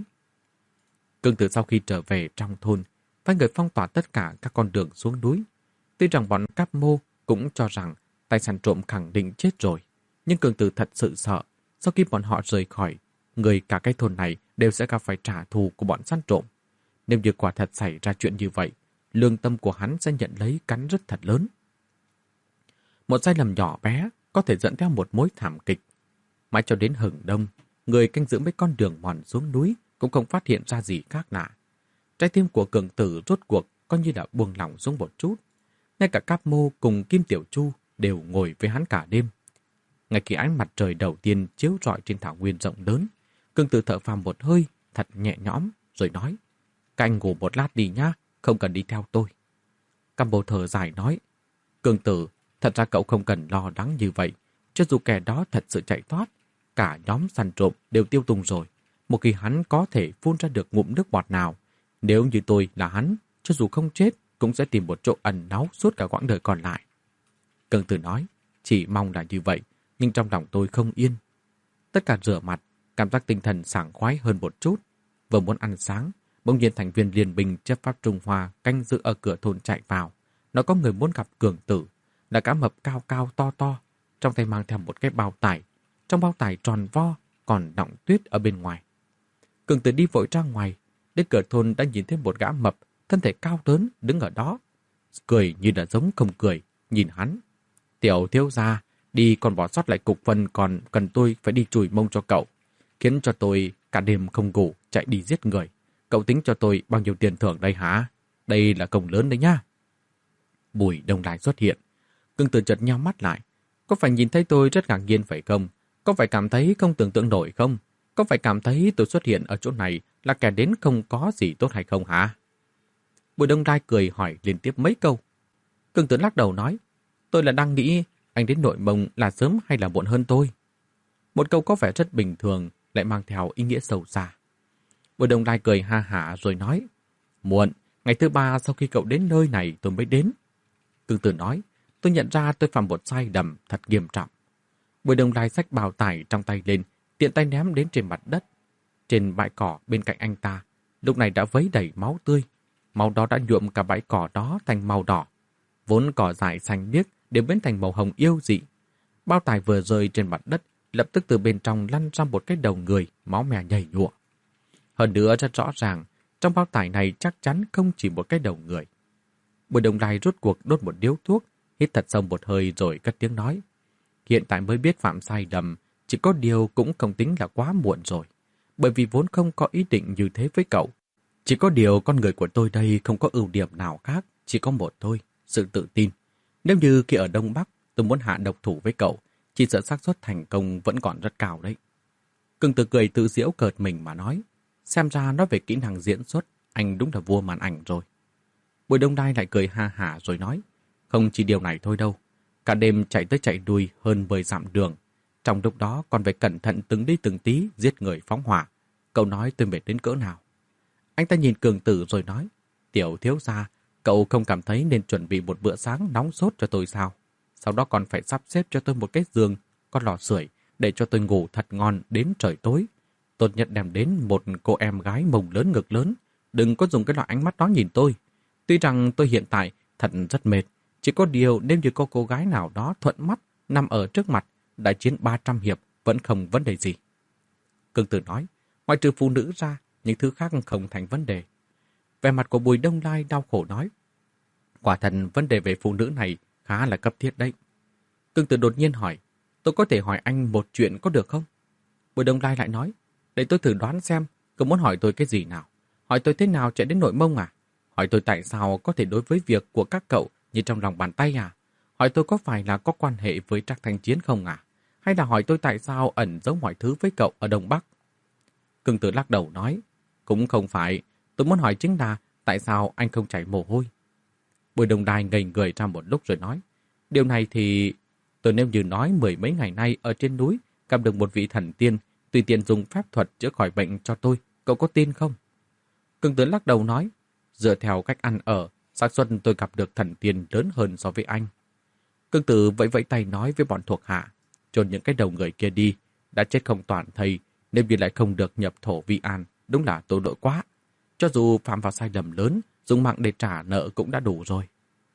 Cương Tử sau khi trở về trong thôn, phái người phong tỏa tất cả các con đường xuống núi. Tuy rằng bọn Cáp Mô cũng cho rằng tay săn trộm khẳng định chết rồi, nhưng Cương Tử thật sự sợ, sau khi bọn họ rời khỏi, người cả cái thôn này đều sẽ gặp phải trả thù của bọn săn trộm. Nếu như quả thật xảy ra chuyện như vậy, lương tâm của hắn sẽ nhận lấy cắn rứt thật lớn. Một sai lầm nhỏ bé có thể dẫn theo một mối thảm kịch. Mãi cho đến hừng đông, người canh giữ mấy con đường mòn xuống núi cũng không phát hiện ra gì khác lạ. Trái tim của Cương Tử rốt cuộc coi như là buông lỏng xuống một chút. Ngay cả Cáp Mô cùng Kim Tiểu Chu đều ngồi với hắn cả đêm. Ngay khi ánh mặt trời đầu tiên chiếu rọi trên thảo nguyên rộng lớn, Cương Tử thở phào một hơi, thật nhẹ nhõm, rồi nói: "Các anh ngủ một lát đi nhá, không cần đi theo tôi." Cáp Mô thở dài nói: "Cương Tử, thật ra cậu không cần lo lắng như vậy. Cho dù kẻ đó thật sự chạy thoát, cả nhóm săn trộm đều tiêu tùng rồi. Một khi hắn có thể phun ra được ngụm nước bọt nào, nếu như tôi là hắn, cho dù không chết, cũng sẽ tìm một chỗ ẩn náu suốt cả quãng đời còn lại." Cương Tử nói: "Chỉ mong là như vậy, nhưng trong lòng tôi không yên." Tất cả rửa mặt, cảm giác tinh thần sảng khoái hơn một chút. Vừa muốn ăn sáng, bỗng nhiên thành viên liên binh chấp pháp Trung Hoa canh giữ ở cửa thôn chạy vào. Nó có người muốn gặp Cương Tử, là cá mập cao cao to to, trong tay mang theo một cái bao tải. Trong bao tải tròn vo, còn đọng tuyết ở bên ngoài. Cương Tử đi vội ra ngoài, đến cửa thôn đã nhìn thấy một gã mập, thân thể cao lớn đứng ở đó, cười như là giống không cười, nhìn hắn. "Tiểu thiếu gia, đi còn bỏ sót lại cục phân còn cần tôi phải đi chùi mông cho cậu, khiến cho tôi cả đêm không ngủ chạy đi giết người. Cậu tính cho tôi bao nhiêu tiền thưởng đây hả? Đây là công lớn đấy nhá." Bùi Đông Lai xuất hiện. Cương Tử chợt nheo mắt lại. "Có phải nhìn thấy tôi rất ngạc nhiên phải không? Có phải cảm thấy không tưởng tượng nổi không? Có phải cảm thấy tôi xuất hiện ở chỗ này là kẻ đến không có gì tốt hay không hả?" Bùi Đông Lai cười hỏi liên tiếp mấy câu. Cương Tử lắc đầu nói, tôi là đang nghĩ anh đến Nội Mông là sớm hay là muộn hơn tôi. Một câu có vẻ rất bình thường lại mang theo ý nghĩa sâu xa. Bùi Đông Lai cười ha hả rồi nói, muộn, ngày thứ ba sau khi cậu đến nơi này tôi mới đến. Cương Tử nói, tôi nhận ra tôi phạm một sai lầm thật nghiêm trọng. Bùi Đông Lai xách bao tải trong tay lên, tiện tay ném đến trên mặt đất. Trên bãi cỏ bên cạnh anh ta, lúc này đã vấy đầy máu tươi. Máu đó đã nhuộm cả bãi cỏ đó thành màu đỏ. Vốn cỏ dại xanh biếc đều biến thành màu hồng yêu dị. Bao tải vừa rơi trên mặt đất, lập tức từ bên trong lăn ra một cái đầu người, máu me nhảy nhụa. Hơn nữa rất rõ ràng, trong bao tải này chắc chắn không chỉ một cái đầu người. Bùi Đông Lai rốt cuộc đốt một điếu thuốc, hít thật sâu một hơi rồi cất tiếng nói. Hiện tại mới biết phạm sai lầm, chỉ có điều cũng không tính là quá muộn rồi. Bởi vì vốn không có ý định như thế với cậu. Chỉ có điều con người của tôi đây không có ưu điểm nào khác, chỉ có một thôi, sự tự tin. Nếu như khi ở Đông Bắc tôi muốn hạ độc thủ với cậu, chỉ sợ xác suất thành công vẫn còn rất cao đấy. Cưng Tử cười tự giễu cợt mình mà nói, xem ra nói về kỹ năng diễn xuất, anh đúng là vua màn ảnh rồi. Bùi Đông Lai lại cười ha hả rồi nói, không chỉ điều này thôi đâu, cả đêm chạy tới chạy đuôi hơn mười dặm đường. Trong lúc đó còn phải cẩn thận từng đi từng tí giết người phóng hỏa. Cậu nói tôi mệt đến cỡ nào. Anh ta nhìn Cường Tử rồi nói, tiểu thiếu gia, cậu không cảm thấy nên chuẩn bị một bữa sáng nóng sốt cho tôi sao? Sau đó còn phải sắp xếp cho tôi một cái giường, con lò sưởi để cho tôi ngủ thật ngon đến trời tối. Tốt nhất đem đến một cô em gái mông lớn ngực lớn. Đừng có dùng cái loại ánh mắt đó nhìn tôi. Tuy rằng tôi hiện tại thật rất mệt, chỉ có điều nếu như có cô gái nào đó thuận mắt nằm ở trước mặt, đại chiến ba trăm hiệp vẫn không vấn đề gì. Cương Tử nói, ngoại trừ phụ nữ ra, những thứ khác không thành vấn đề. Vẻ mặt của Bùi Đông Lai đau khổ nói, quả thật vấn đề về phụ nữ này khá là cấp thiết đấy. Cương Tử đột nhiên hỏi, tôi có thể hỏi anh một chuyện có được không? Bùi Đông Lai lại nói, để tôi thử đoán xem, cậu muốn hỏi tôi cái gì nào? Hỏi tôi thế nào chạy đến Nội Mông à? Hỏi tôi tại sao có thể đối với việc của các cậu như trong lòng bàn tay à? Hỏi tôi có phải là có quan hệ với Trác Thanh Chiến không à? Hay là hỏi tôi tại sao ẩn giấu mọi thứ với cậu ở Đông Bắc? Cương Tử lắc đầu nói, cũng không phải, tôi muốn hỏi chính là tại sao anh không chảy mồ hôi? Bùi Đông Lai ngây người ra một lúc rồi nói, điều này thì tôi nếu như nói mười mấy ngày nay ở trên núi gặp được một vị thần tiên tùy tiện dùng phép thuật chữa khỏi bệnh cho tôi, cậu có tin không? Cương Tử lắc đầu nói, dựa theo cách ăn ở, xác suất tôi gặp được thần tiên lớn hơn so với anh. Cương Tử vẫy vẫy tay nói với bọn thuộc hạ, chôn những cái đầu người kia đi, đã chết không toàn thây, nếu như lại không được nhập thổ vi an, đúng là tội lỗi quá. Cho dù phạm vào sai lầm lớn, dùng mạng để trả nợ cũng đã đủ rồi.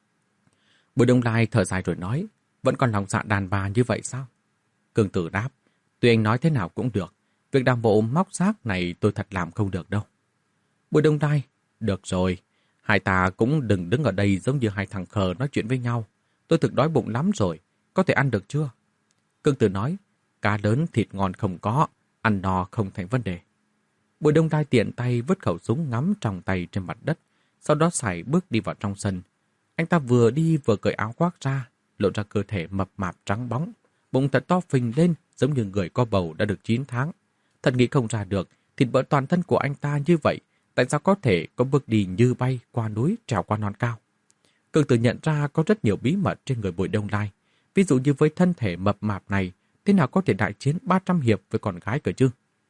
Bùi Đông Lai thở dài rồi nói, vẫn còn lòng dạ đàn bà như vậy sao? Cương Tử đáp, tuy anh nói thế nào cũng được, việc đào mộ móc xác này tôi thật làm không được đâu. Bùi Đông Lai, được rồi, hai ta cũng đừng đứng ở đây giống như hai thằng khờ nói chuyện với nhau. Tôi thực đói bụng lắm rồi, có thể ăn được chưa? Cương Tử nói, cá lớn thịt ngon không có, ăn no không thành vấn đề. Bùi Đông Lai tiện tay vứt khẩu súng ngắm trong tay trên mặt đất, sau đó sải bước đi vào trong sân. Anh ta vừa đi vừa cởi áo khoác ra, lộ ra cơ thể mập mạp trắng bóng, bụng thật to phình lên giống như người có bầu đã được chín tháng. Thật nghĩ không ra được, thịt mỡ toàn thân của anh ta như vậy, tại sao có thể có bước đi như bay qua núi trèo qua non cao? Cương Tử nhận ra có rất nhiều bí mật trên người Bùi Đông Lai. Ví dụ như với thân thể mập mạp này, thế nào có thể đại chiến ba trăm hiệp với con gái cơ chứ?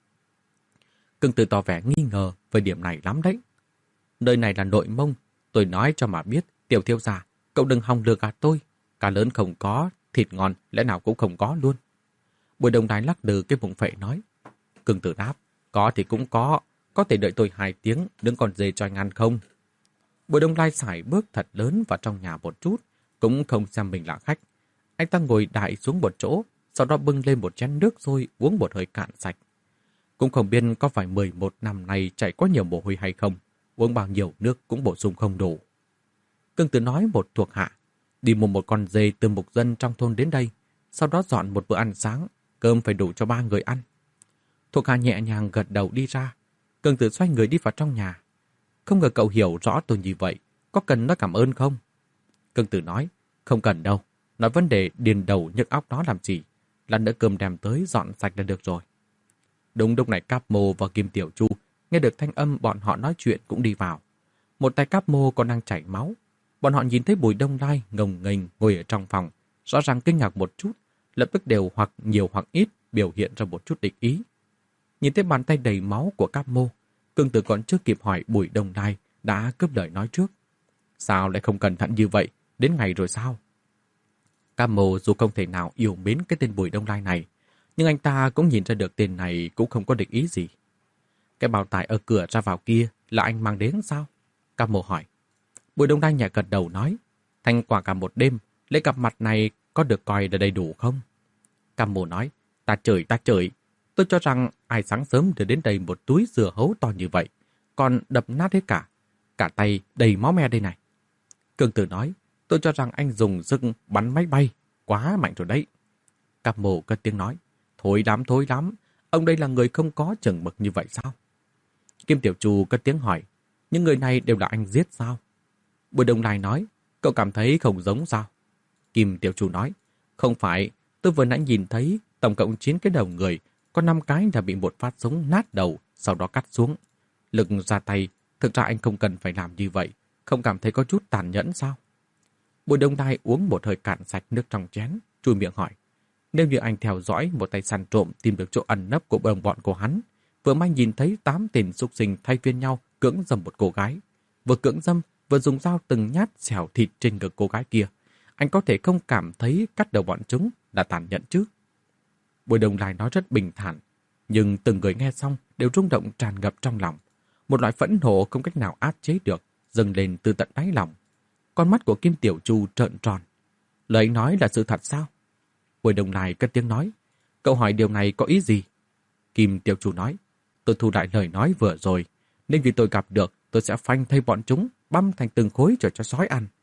Cương Tử tỏ vẻ nghi ngờ về điểm này lắm đấy. Nơi này là Nội Mông, tôi nói cho mà biết, tiểu thiếu gia, cậu đừng hòng lừa gạt tôi. Cá lớn không có, thịt ngon lẽ nào cũng không có luôn. Bùi Đông Lai lắc lư cái bụng phệ nói. Cương Tử đáp, có thì cũng có, có thể đợi tôi hai tiếng, đứng còn dê cho anh ăn không? Bùi Đông Lai sải bước thật lớn vào trong nhà một chút, cũng không xem mình là khách. Anh ta ngồi đại xuống một chỗ, sau đó bưng lên một chén nước rồi uống một hơi cạn sạch. Cũng không biết có phải mười một năm nay chảy quá nhiều mồ hôi hay không, uống bao nhiêu nước cũng bổ sung không đủ. Cương Tử nói một thuộc hạ, đi mua một con dê từ mục dân trong thôn đến đây, sau đó dọn một bữa ăn sáng, cơm phải đủ cho ba người ăn. Thuộc hạ nhẹ nhàng gật đầu đi ra, Cương Tử xoay người đi vào trong nhà. Không ngờ cậu hiểu rõ tôi như vậy, có cần nói cảm ơn không? Cương Tử nói, không cần đâu, nói vấn đề điền đầu nhức óc đó làm gì, lần nữa cơm đem tới dọn sạch là được rồi. Đúng lúc này Cáp Mô và Kim Tiểu Chu nghe được thanh âm bọn họ nói chuyện cũng đi vào. một tay Cáp Mô còn đang chảy máu. Bọn họ nhìn thấy Bùi Đông Lai ngồng nghềnh ngồi ở trong phòng, rõ ràng kinh ngạc một chút, lập tức đều hoặc nhiều hoặc ít biểu hiện ra một chút địch ý. Nhìn thấy bàn tay đầy máu của Cáp Mô, Cương Tử còn chưa kịp hỏi Bùi Đông Lai đã cướp lời nói trước. Sao lại không cẩn thận như vậy, đến ngày rồi sao? Cáp Mô dù không thể nào yêu mến cái tên Bùi Đông Lai này, nhưng anh ta cũng nhìn ra được tên này cũng không có địch ý gì. Cái bao tải ở cửa ra vào kia là anh mang đến sao? Cáp Mô hỏi. Bùi Đông Lai nhẹ gật đầu nói, thành quả cả một đêm, lễ gặp mặt này có được coi là đầy đủ không? Cáp Mô nói, ta trời ta trời, tôi cho rằng ai sáng sớm đưa đến đây một túi dừa hấu to như vậy, còn đập nát hết cả, cả tay đầy máu me đây này. Cương Tử nói, tôi cho rằng anh dùng sức bắn máy bay, quá mạnh rồi đấy. Cáp Mô cất tiếng nói, thối lắm thối lắm, ông đây là người không có chừng mực như vậy sao? Kim Tiểu Chu cất tiếng hỏi, những người này đều là anh giết sao? Bùi Đông Lai nói, cậu cảm thấy không giống sao? Kim Tiểu Chu nói, không phải, tôi vừa nãy nhìn thấy tổng cộng chín cái đầu người, có năm cái đã bị một phát súng nát đầu, sau đó cắt xuống. Lực ra tay, thực ra anh không cần phải làm như vậy, không cảm thấy có chút tàn nhẫn sao? Bùi Đông Lai uống một hơi cạn sạch nước trong chén, chui miệng hỏi, nếu như anh theo dõi một tay săn trộm tìm được chỗ ẩn nấp của đồng bọn của hắn, vừa may nhìn thấy tám tên súc sinh thay phiên nhau cưỡng dâm một cô gái, vừa cưỡng dâm vừa dùng dao từng nhát xẻo thịt trên ngực cô gái kia, anh có thể không cảm thấy cắt đầu bọn chúng là tàn nhẫn chứ? Bùi Đông Lai nói rất bình thản, nhưng từng người nghe xong đều rung động tràn ngập trong lòng. Một loại phẫn nộ không cách nào áp chế được, dâng lên từ tận đáy lòng. Con mắt của Kim Tiểu Chu trợn tròn. Lời anh nói là sự thật sao? Bùi Đông Lai cất tiếng nói, cậu hỏi điều này có ý gì? Kim Tiểu Chu nói, tôi thu lại lời nói vừa rồi, nên vì tôi gặp được, tôi sẽ phanh thay bọn chúng, băm thành từng khối cho cho sói ăn.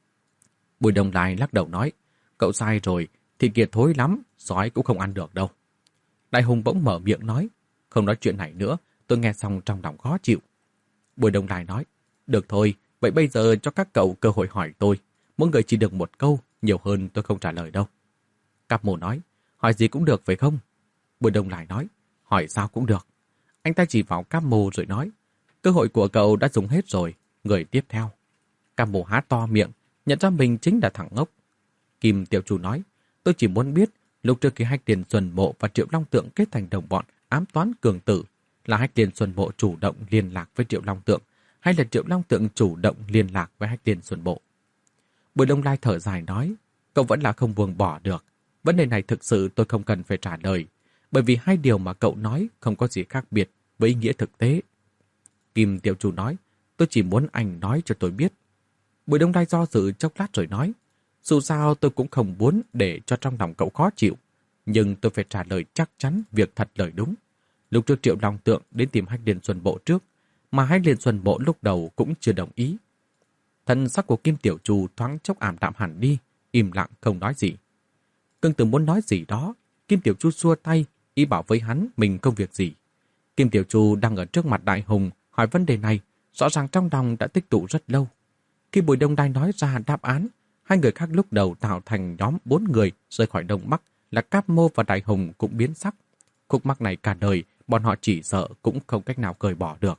Bùi Đông Lai lắc đầu nói, cậu sai rồi, thịt kia thối lắm, sói cũng không ăn được đâu. Đại Hùng bỗng mở miệng nói, không nói chuyện này nữa, tôi nghe xong trong lòng khó chịu. Bùi Đông Lai nói, được thôi, vậy bây giờ cho các cậu cơ hội hỏi tôi, mỗi người chỉ được một câu, nhiều hơn tôi không trả lời đâu. Cáp Mô nói, hỏi gì cũng được phải không? Bùi Đông Lai nói, hỏi sao cũng được. Anh ta chỉ vào Cáp Mô rồi nói, cơ hội của cậu đã dùng hết rồi, người tiếp theo. Cáp Mô há to miệng, nhận ra mình chính là thằng ngốc. Kim Tiểu Chu nói, tôi chỉ muốn biết, lúc trước khi Hách Liên Xuân Mộ và Triệu Long Tượng kết thành đồng bọn ám toán Cường Tử, là Hách Liên Xuân Mộ chủ động liên lạc với Triệu Long Tượng, hay là Triệu Long Tượng chủ động liên lạc với Hách Liên Xuân Mộ? Bùi Đông Lai thở dài nói, cậu vẫn là không buông bỏ được. Vấn đề này thực sự tôi không cần phải trả lời, bởi vì hai điều mà cậu nói không có gì khác biệt với ý nghĩa thực tế. Kim Tiểu Chu nói, tôi chỉ muốn anh nói cho tôi biết. Bùi Đông Lai do dự chốc lát rồi nói, dù sao tôi cũng không muốn để cho trong lòng cậu khó chịu, nhưng tôi phải trả lời chắc chắn việc thật lời đúng. Lúc trước Triệu Long Tượng đến tìm Hách Liên Xuân Bộ trước, mà Hách Liên Xuân Bộ lúc đầu cũng chưa đồng ý. Thân sắc của Kim Tiểu Chu thoáng chốc ảm đạm hẳn đi, im lặng không nói gì. Cương Tử muốn nói gì đó, Kim Tiểu Chu xua tay, ý bảo với hắn mình không việc gì. Kim Tiểu Chu đang ở trước mặt Đại Hùng hỏi vấn đề này, rõ ràng trong lòng đã tích tụ rất lâu. Khi Bùi Đông Lai nói ra đáp án, hai người khác lúc đầu tạo thành nhóm bốn người rời khỏi Đông Bắc là Cáp Mô và Đại Hùng cũng biến sắc. Khúc mắc này cả đời, bọn họ chỉ sợ cũng không cách nào cởi bỏ được.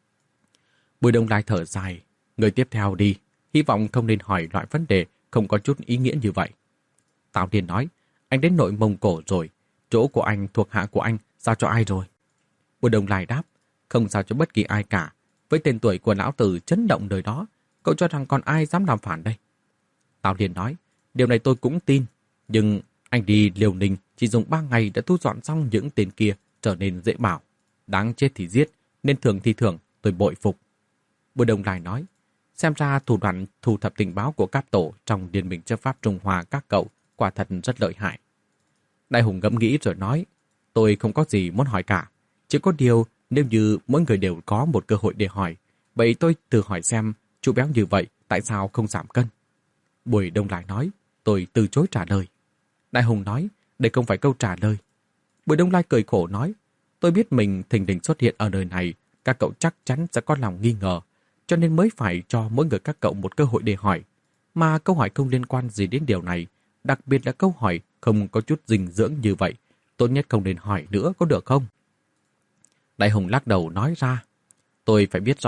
Bùi Đông Lai thở dài, người tiếp theo đi, hy vọng không nên hỏi loại vấn đề không có chút ý nghĩa như vậy. Tào Điền nói, anh đến nội Mông Cổ rồi, chỗ của anh thuộc hạ của anh giao cho ai rồi? Bùi Đông Lai đáp, không giao cho bất kỳ ai cả. Với tên tuổi của lão tử chấn động đời đó, cậu cho rằng còn ai dám làm phản đây? Tào Điền nói, điều này tôi cũng tin, nhưng anh đi Liêu Ninh chỉ dùng ba ngày đã thu dọn xong những tên kia trở nên dễ bảo. Đáng chết thì giết, nên thưởng thì thưởng, tôi bội phục. Bùi Đông Lai nói, xem ra thủ đoạn thu thập tình báo của Cáp Tổ trong Liên minh chấp pháp Trung Hoa các cậu quả thật rất lợi hại. Đại Hùng ngẫm nghĩ rồi nói, tôi không có gì muốn hỏi cả, chỉ có điều nếu như mỗi người đều có một cơ hội để hỏi, vậy tôi thử hỏi xem chú béo như vậy tại sao không giảm cân? Bùi Đông Lai nói, tôi từ chối trả lời. Đại Hùng nói, đây không phải câu trả lời. Bùi Đông Lai cười khổ nói, tôi biết mình thình lình xuất hiện ở nơi này, các cậu chắc chắn sẽ có lòng nghi ngờ, cho nên mới phải cho mỗi người các cậu một cơ hội để hỏi. Mà câu hỏi không liên quan gì đến điều này, đặc biệt là câu hỏi không có chút dinh dưỡng như vậy, tốt nhất không nên hỏi nữa có được không? Đại Hùng lắc đầu nói ra, tôi phải biết rõ,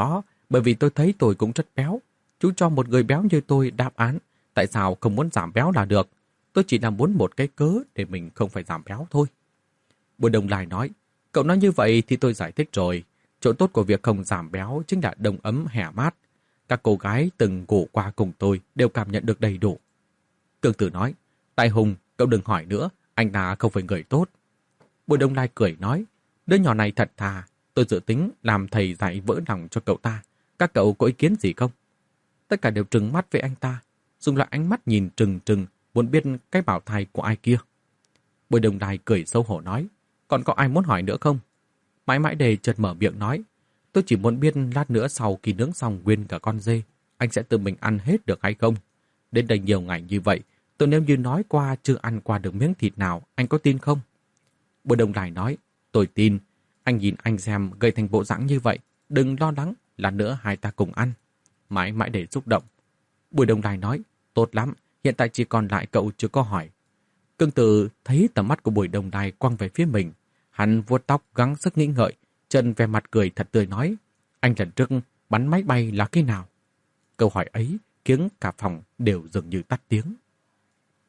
Bởi vì tôi thấy tôi cũng rất béo. Chú cho một người béo như tôi đáp án, tại sao không muốn giảm béo là được. Tôi chỉ là muốn một cái cớ để mình không phải giảm béo thôi. Bùi Đông Lai nói, cậu nói như vậy thì tôi giải thích rồi. Chỗ tốt của việc không giảm béo chính là đông ấm hè mát. Các cô gái từng ngủ qua cùng tôi đều cảm nhận được đầy đủ. Cương Tử nói, Đại Hùng, cậu đừng hỏi nữa, anh ta không phải người tốt. Bùi Đông Lai cười nói, đứa nhỏ này thật thà, tôi dự tính làm thầy dạy vỡ lòng cho cậu ta. Các cậu có ý kiến gì không? Tất cả đều trừng mắt với anh ta, dùng lại ánh mắt nhìn trừng trừng, muốn biết cái bảo thai của ai kia. Bùi Đông Lai cười xấu hổ nói, còn có ai muốn hỏi nữa không? Mãi mãi đề chợt mở miệng nói, tôi chỉ muốn biết lát nữa sau khi nướng xong nguyên cả con dê, anh sẽ tự mình ăn hết được hay không? Đến đây nhiều ngày như vậy, tôi nếu như nói qua chưa ăn qua được miếng thịt nào, anh có tin không? Bùi Đông Lai nói, tôi tin, anh nhìn anh xem gây thành bộ dạng như vậy, đừng lo lắng, lát nữa hai ta cùng ăn. Mãi mãi để xúc động. Bùi Đông Lai nói, tốt lắm, hiện tại chỉ còn lại cậu chưa có hỏi. Cương Tử thấy tầm mắt của Bùi Đông Lai quăng về phía mình. Hắn vuốt tóc gắng sức nghĩ ngợi, chân vẻ mặt cười thật tươi nói, anh lần trước bắn máy bay là khi nào? Câu hỏi ấy khiến cả phòng đều dường như tắt tiếng.